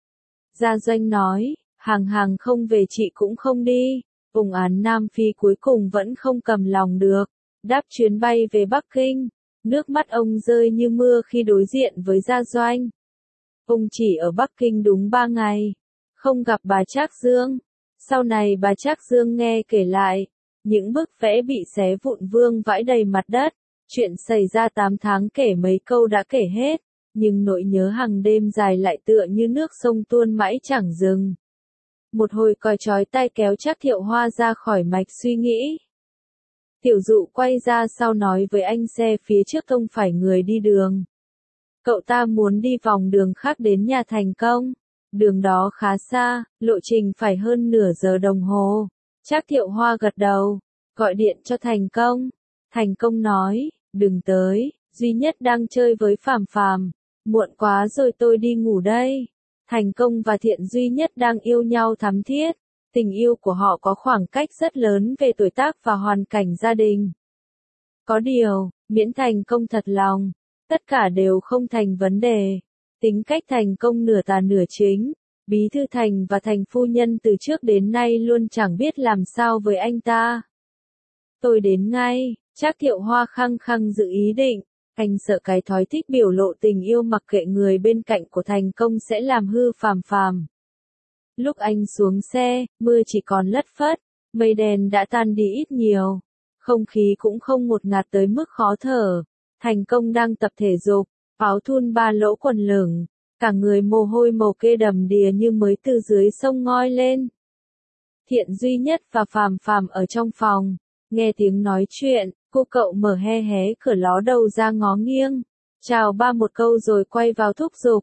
Gia Doanh nói, Hàng không về chị cũng không đi. Vùng án Nam Phi cuối cùng vẫn không cầm lòng được. Đáp chuyến bay về Bắc Kinh. Nước mắt ông rơi như mưa khi đối diện với Gia Doanh. Ông chỉ ở Bắc Kinh đúng 3 ngày. Không gặp bà Trác Dương. Sau này bà Trác Dương nghe kể lại. Những bức vẽ bị xé vụn vương vãi đầy mặt đất. Chuyện xảy ra 8 tháng kể mấy câu đã kể hết. Nhưng nỗi nhớ hàng đêm dài lại tựa như nước sông tuôn mãi chẳng dừng. Một hồi còi chói tai kéo Trác Thiệu Hoa ra khỏi mạch suy nghĩ. Tiểu Dụ quay ra sau nói với anh xe phía trước không phải người đi đường. Cậu ta muốn đi vòng đường khác đến nhà Thành Công. Đường đó khá xa, lộ trình phải hơn nửa giờ đồng hồ. Trác Thiệu Hoa gật đầu, gọi điện cho Thành Công. Thành Công nói, đừng tới, Duy Nhất đang chơi với Phàm Phàm. Muộn quá rồi tôi đi ngủ đây. Thành Công và Thiện Duy Nhất đang yêu nhau thắm thiết. Tình yêu của họ có khoảng cách rất lớn về tuổi tác và hoàn cảnh gia đình. Có điều, miễn Thành Công thật lòng, tất cả đều không thành vấn đề. Tính cách Thành Công nửa tà nửa chính, Bí thư Thành và Thành phu nhân từ trước đến nay luôn chẳng biết làm sao với anh ta. Tôi đến ngay, Trác Thiệu Hoa khăng khăng giữ ý định, anh sợ cái thói thích biểu lộ tình yêu mặc kệ người bên cạnh của Thành Công sẽ làm hư Phàm Phàm. Lúc anh xuống xe, mưa chỉ còn lất phất, mây đen đã tan đi ít nhiều, không khí cũng không ngột ngạt tới mức khó thở. Thành Công đang tập thể dục, áo thun 3 lỗ quần lửng, cả người mồ hôi mồ kê đầm đìa như mới từ dưới sông ngoi lên. Thiện Duy Nhất và Phàm Phàm ở trong phòng, nghe tiếng nói chuyện, cô cậu mở hé hé cửa ló đầu ra ngó nghiêng, chào ba một câu rồi quay vào thúc giục,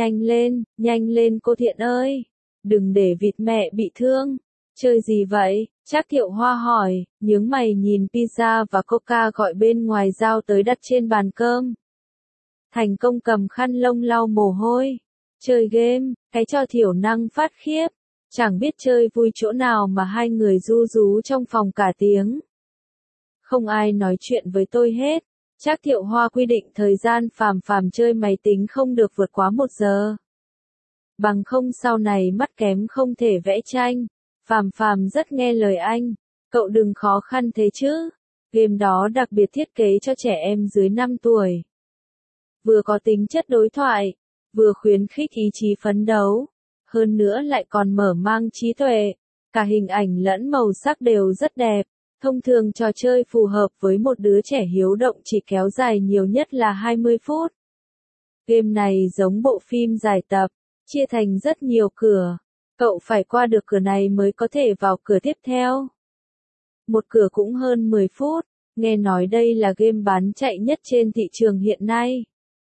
nhanh lên cô Thiện ơi, đừng để vịt mẹ bị thương. Chơi gì vậy? Trác Thiệu Hoa hỏi, nhướng mày nhìn pizza và coca gọi bên ngoài giao tới đặt trên bàn cơm. Thành Công cầm khăn lông lau mồ hôi. Chơi game, cái trò thiểu năng phát khiếp. Chẳng biết chơi vui chỗ nào mà hai người ru rú trong phòng cả tiếng. Không ai nói chuyện với tôi hết. Trác Thiệu Hoa quy định thời gian Phàm Phàm chơi máy tính không được vượt quá 1 giờ. Bằng không sau này mắt kém không thể vẽ tranh. Phàm Phàm rất nghe lời anh. Cậu đừng khó khăn thế chứ. Game đó đặc biệt thiết kế cho trẻ em dưới 5 tuổi. Vừa có tính chất đối thoại, vừa khuyến khích ý chí phấn đấu. Hơn nữa lại còn mở mang trí tuệ. Cả hình ảnh lẫn màu sắc đều rất đẹp. Thông thường trò chơi phù hợp với một đứa trẻ hiếu động chỉ kéo dài nhiều nhất là 20 phút. Game này giống bộ phim dài tập, chia thành rất nhiều cửa. Cậu phải qua được cửa này mới có thể vào cửa tiếp theo. Một cửa cũng hơn 10 phút, nghe nói đây là game bán chạy nhất trên thị trường hiện nay.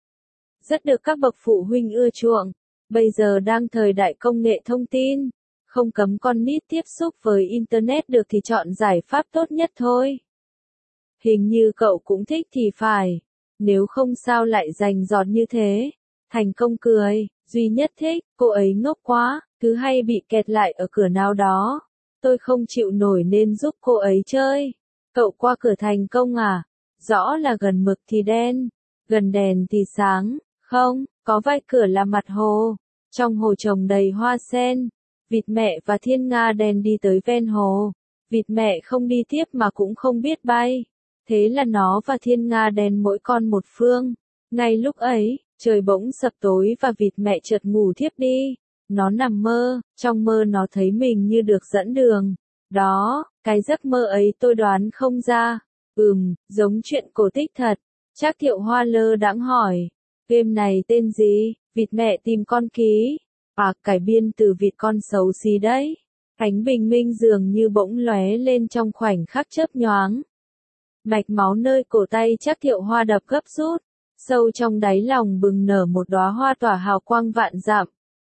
Rất được các bậc phụ huynh ưa chuộng, bây giờ đang thời đại công nghệ thông tin, không cấm con nít tiếp xúc với Internet được thì chọn giải pháp tốt nhất thôi. Hình như cậu cũng thích thì phải, nếu không sao lại rành rọt như thế. Thành Công cười, Duy Nhất thích, cô ấy ngốc quá, cứ hay bị kẹt lại ở cửa nào đó. tôi không chịu nổi nên giúp cô ấy chơi. Cậu qua cửa thành công à? Rõ là gần mực thì đen, gần đèn thì sáng, không, có vài cửa là mặt hồ. Trong hồ trồng đầy hoa sen, vịt mẹ và thiên nga đen đi tới ven hồ. Vịt mẹ không đi tiếp mà cũng không biết bay. Thế là nó và thiên nga đen mỗi con một phương. Ngay lúc ấy, trời bỗng sập tối và vịt mẹ chợt ngủ thiếp đi. Nó nằm mơ, trong mơ nó thấy mình như được dẫn đường. Đó, cái giấc mơ ấy tôi đoán không ra. Giống chuyện cổ tích thật. Trác Thiệu Hoa lơ đãng hỏi. Game này tên gì? Vịt mẹ tìm con ký. À, cải biên từ vịt con xấu xí đấy. Ánh bình minh dường như bỗng lóe lên trong khoảnh khắc chớp nhoáng. Mạch máu nơi cổ tay Trác Thiệu Hoa đập gấp rút. Sâu trong đáy lòng bừng nở một đóa hoa tỏa hào quang vạn dặm.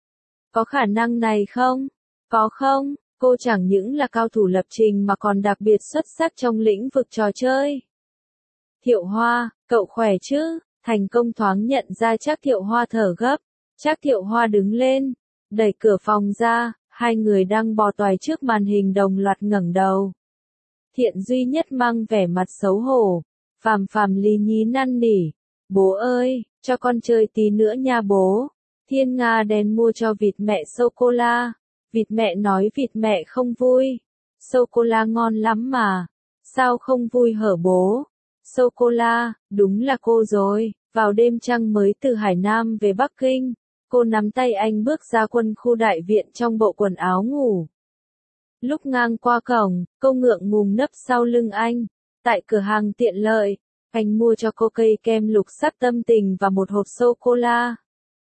Có khả năng này không? Có không? Cô chẳng những là cao thủ lập trình mà còn đặc biệt xuất sắc trong lĩnh vực trò chơi. Thiệu Hoa, cậu khỏe chứ? Thành công thoáng nhận ra Trác Thiệu Hoa thở gấp. Trác Thiệu Hoa đứng lên, đẩy cửa phòng ra, hai người đang bò toài trước màn hình đồng loạt ngẩng đầu. Thiện duy nhất mang vẻ mặt xấu hổ, phàm phàm lý nhí năn nỉ. Bố ơi, cho con chơi tí nữa nha bố. Thiên nga đen mua cho vịt mẹ sô-cô-la. Vịt mẹ nói vịt mẹ không vui. Sô-cô-la ngon lắm mà. Sao không vui hở bố? Sô-cô-la, đúng là cô rồi. Vào đêm trăng mới từ Hải Nam về Bắc Kinh, cô nắm tay anh bước ra quân khu đại viện trong bộ quần áo ngủ. Lúc ngang qua cổng, cô ngượng ngùng nấp sau lưng anh. Tại cửa hàng tiện lợi, anh mua cho cô cây kem lục sắc tâm tình và một hộp sô-cô-la.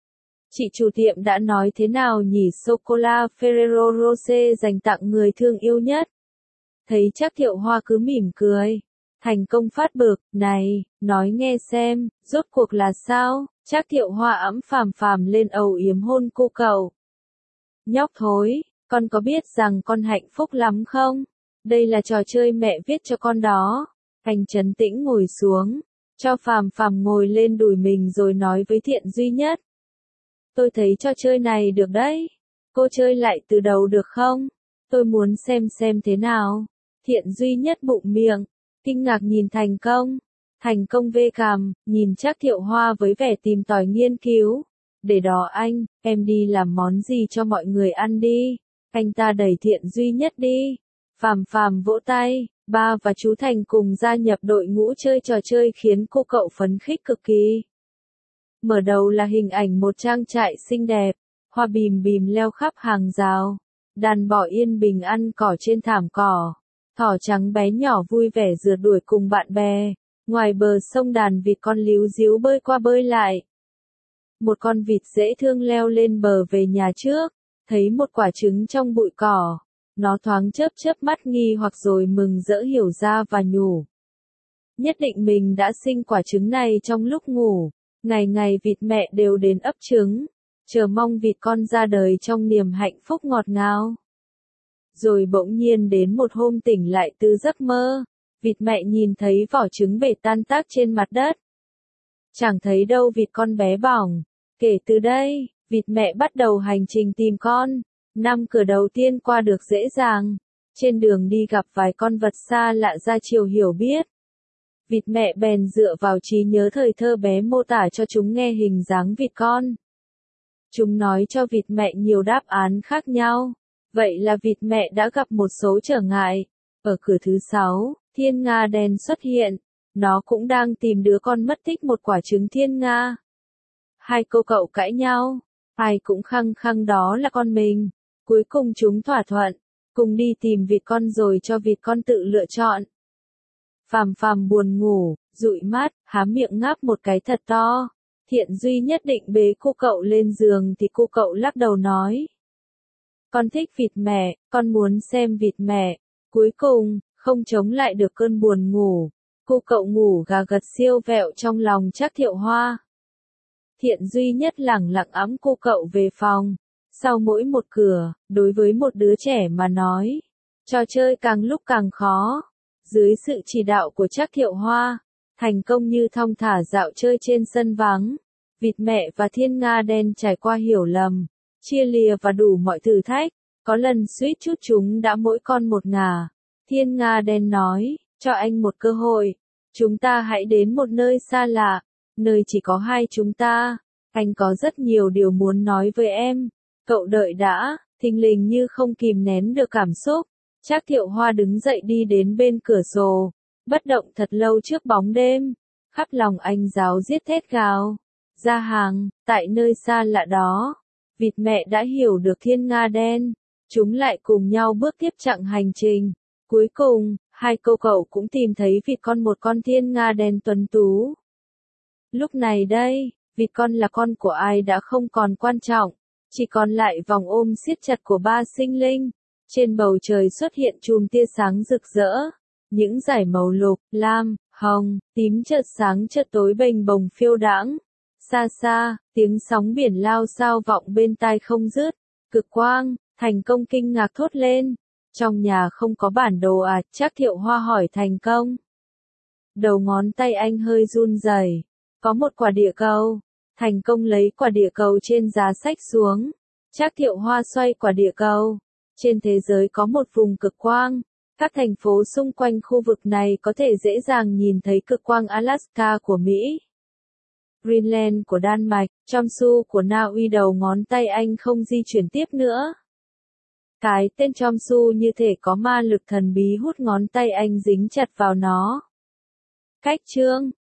Chị chủ tiệm đã nói thế nào nhỉ? Sô-cô-la Ferrero Rocher dành tặng người thương yêu nhất. Thấy Trác Thiệu Hoa cứ mỉm cười. Thành công phát bực, này, nói nghe xem, rốt cuộc là sao? Trác Thiệu Hoa ẵm phàm phàm lên âu yếm hôn cô cậu. Nhóc thối, con có biết rằng con hạnh phúc lắm không? Đây là trò chơi mẹ viết cho con đó. Anh trấn tĩnh ngồi xuống, cho phàm phàm ngồi lên đùi mình rồi nói với Thiện duy nhất. Tôi thấy trò chơi này được đấy. Cô chơi lại từ đầu được không? Tôi muốn xem thế nào. Thiện duy nhất bụng miệng, kinh ngạc nhìn Thành công. Thành công vê cằm, nhìn Trác Thiệu Hoa với vẻ tìm tòi nghiên cứu. Để đó anh, em đi làm món gì cho mọi người ăn đi. Anh ta đẩy Thiện duy nhất đi. Phàm phàm vỗ tay, ba và chú Thành cùng gia nhập đội ngũ chơi trò chơi khiến cô cậu phấn khích cực kỳ. Mở đầu là hình ảnh một trang trại xinh đẹp, hoa bìm bìm leo khắp hàng rào. Đàn bò yên bình ăn cỏ trên thảm cỏ. Thỏ trắng bé nhỏ vui vẻ rượt đuổi cùng bạn bè. Ngoài bờ sông đàn vịt con líu ríu bơi qua bơi lại. Một con vịt dễ thương leo lên bờ về nhà trước, thấy một quả trứng trong bụi cỏ. Nó thoáng chớp mắt nghi hoặc rồi mừng rỡ hiểu ra và nhủ. Nhất định mình đã sinh quả trứng này trong lúc ngủ. Ngày ngày vịt mẹ đều đến ấp trứng, chờ mong vịt con ra đời trong niềm hạnh phúc ngọt ngào. Rồi bỗng nhiên đến một hôm tỉnh lại từ giấc mơ, vịt mẹ nhìn thấy vỏ trứng bể tan tác trên mặt đất. Chẳng thấy đâu vịt con bé bỏng. Kể từ đây, vịt mẹ bắt đầu hành trình tìm con. 5 cửa đầu tiên qua được dễ dàng. Trên đường đi gặp vài con vật xa lạ ra chiều hiểu biết. Vịt mẹ bèn dựa vào trí nhớ thời thơ bé mô tả cho chúng nghe hình dáng vịt con. Chúng nói cho vịt mẹ nhiều đáp án khác nhau. Vậy là vịt mẹ đã gặp một số trở ngại. Ở cửa thứ 6, thiên nga đen xuất hiện. Nó cũng đang tìm đứa con mất tích một quả trứng thiên nga. Hai cô cậu cãi nhau. Ai cũng khăng khăng đó là con mình. Cuối cùng chúng thỏa thuận. Cùng đi tìm vịt con rồi cho vịt con tự lựa chọn. Phàm phàm buồn ngủ, dụi mắt, há miệng ngáp một cái thật to. Thiện duy nhất định bế cô cậu lên giường thì cô cậu lắc đầu nói. Con thích vịt mẹ, con muốn xem vịt mẹ. Cuối cùng, không chống lại được cơn buồn ngủ. Cô cậu ngủ gà gật siêu vẹo trong lòng Trác Thiệu Hoa. Thiện duy nhất lẳng lặng ẵm cô cậu về phòng. Sau mỗi một cửa, đối với một đứa trẻ mà nói, trò chơi càng lúc càng khó. Dưới sự chỉ đạo của Trác Thiệu Hoa, thành công như thong thả dạo chơi trên sân vắng. Vịt mẹ và thiên nga đen trải qua hiểu lầm, chia lìa và đủ mọi thử thách. Có lần suýt chút chúng đã mỗi con một ngả. Thiên Nga đen nói, cho anh một cơ hội. Chúng ta hãy đến một nơi xa lạ, nơi chỉ có hai chúng ta. Anh có rất nhiều điều muốn nói với em. Cậu đợi đã, thình lình như không kìm nén được cảm xúc. Trác Thiệu Hoa đứng dậy đi đến bên cửa sổ, bất động thật lâu trước bóng đêm. Khắp lòng anh ráo riết thét gào. Ra hàng, tại nơi xa lạ đó. Vịt mẹ đã hiểu được Thiên Nga đen. Chúng lại cùng nhau bước tiếp chặng hành trình. Cuối cùng, hai cô cậu cũng tìm thấy vịt con một con Thiên Nga đen tuấn tú. Lúc này đây, vịt con là con của ai đã không còn quan trọng. Chỉ còn lại vòng ôm siết chặt của ba sinh linh. Trên bầu trời xuất hiện chùm tia sáng rực rỡ. Những dải màu lục, lam, hồng, tím chợt sáng chợt tối bềnh bồng phiêu đãng. Xa xa, tiếng sóng biển lao xao vọng bên tai không dứt. Cực quang, Thành Công kinh ngạc thốt lên. Trong nhà không có bản đồ à? Trác Thiệu Hoa hỏi Thành Công. Đầu ngón tay anh hơi run rẩy. Có một quả địa cầu. Thành Công lấy quả địa cầu trên giá sách xuống. Trác Thiệu Hoa xoay quả địa cầu. Trên thế giới có một vùng cực quang. Các thành phố xung quanh khu vực này có thể dễ dàng nhìn thấy cực quang Alaska của Mỹ. Greenland của Đan Mạch, Chomsu của Na Uy. Đầu ngón tay anh không di chuyển tiếp nữa. Cái tên Chomsu như thể có ma lực thần bí hút ngón tay anh dính chặt vào nó. Cách chương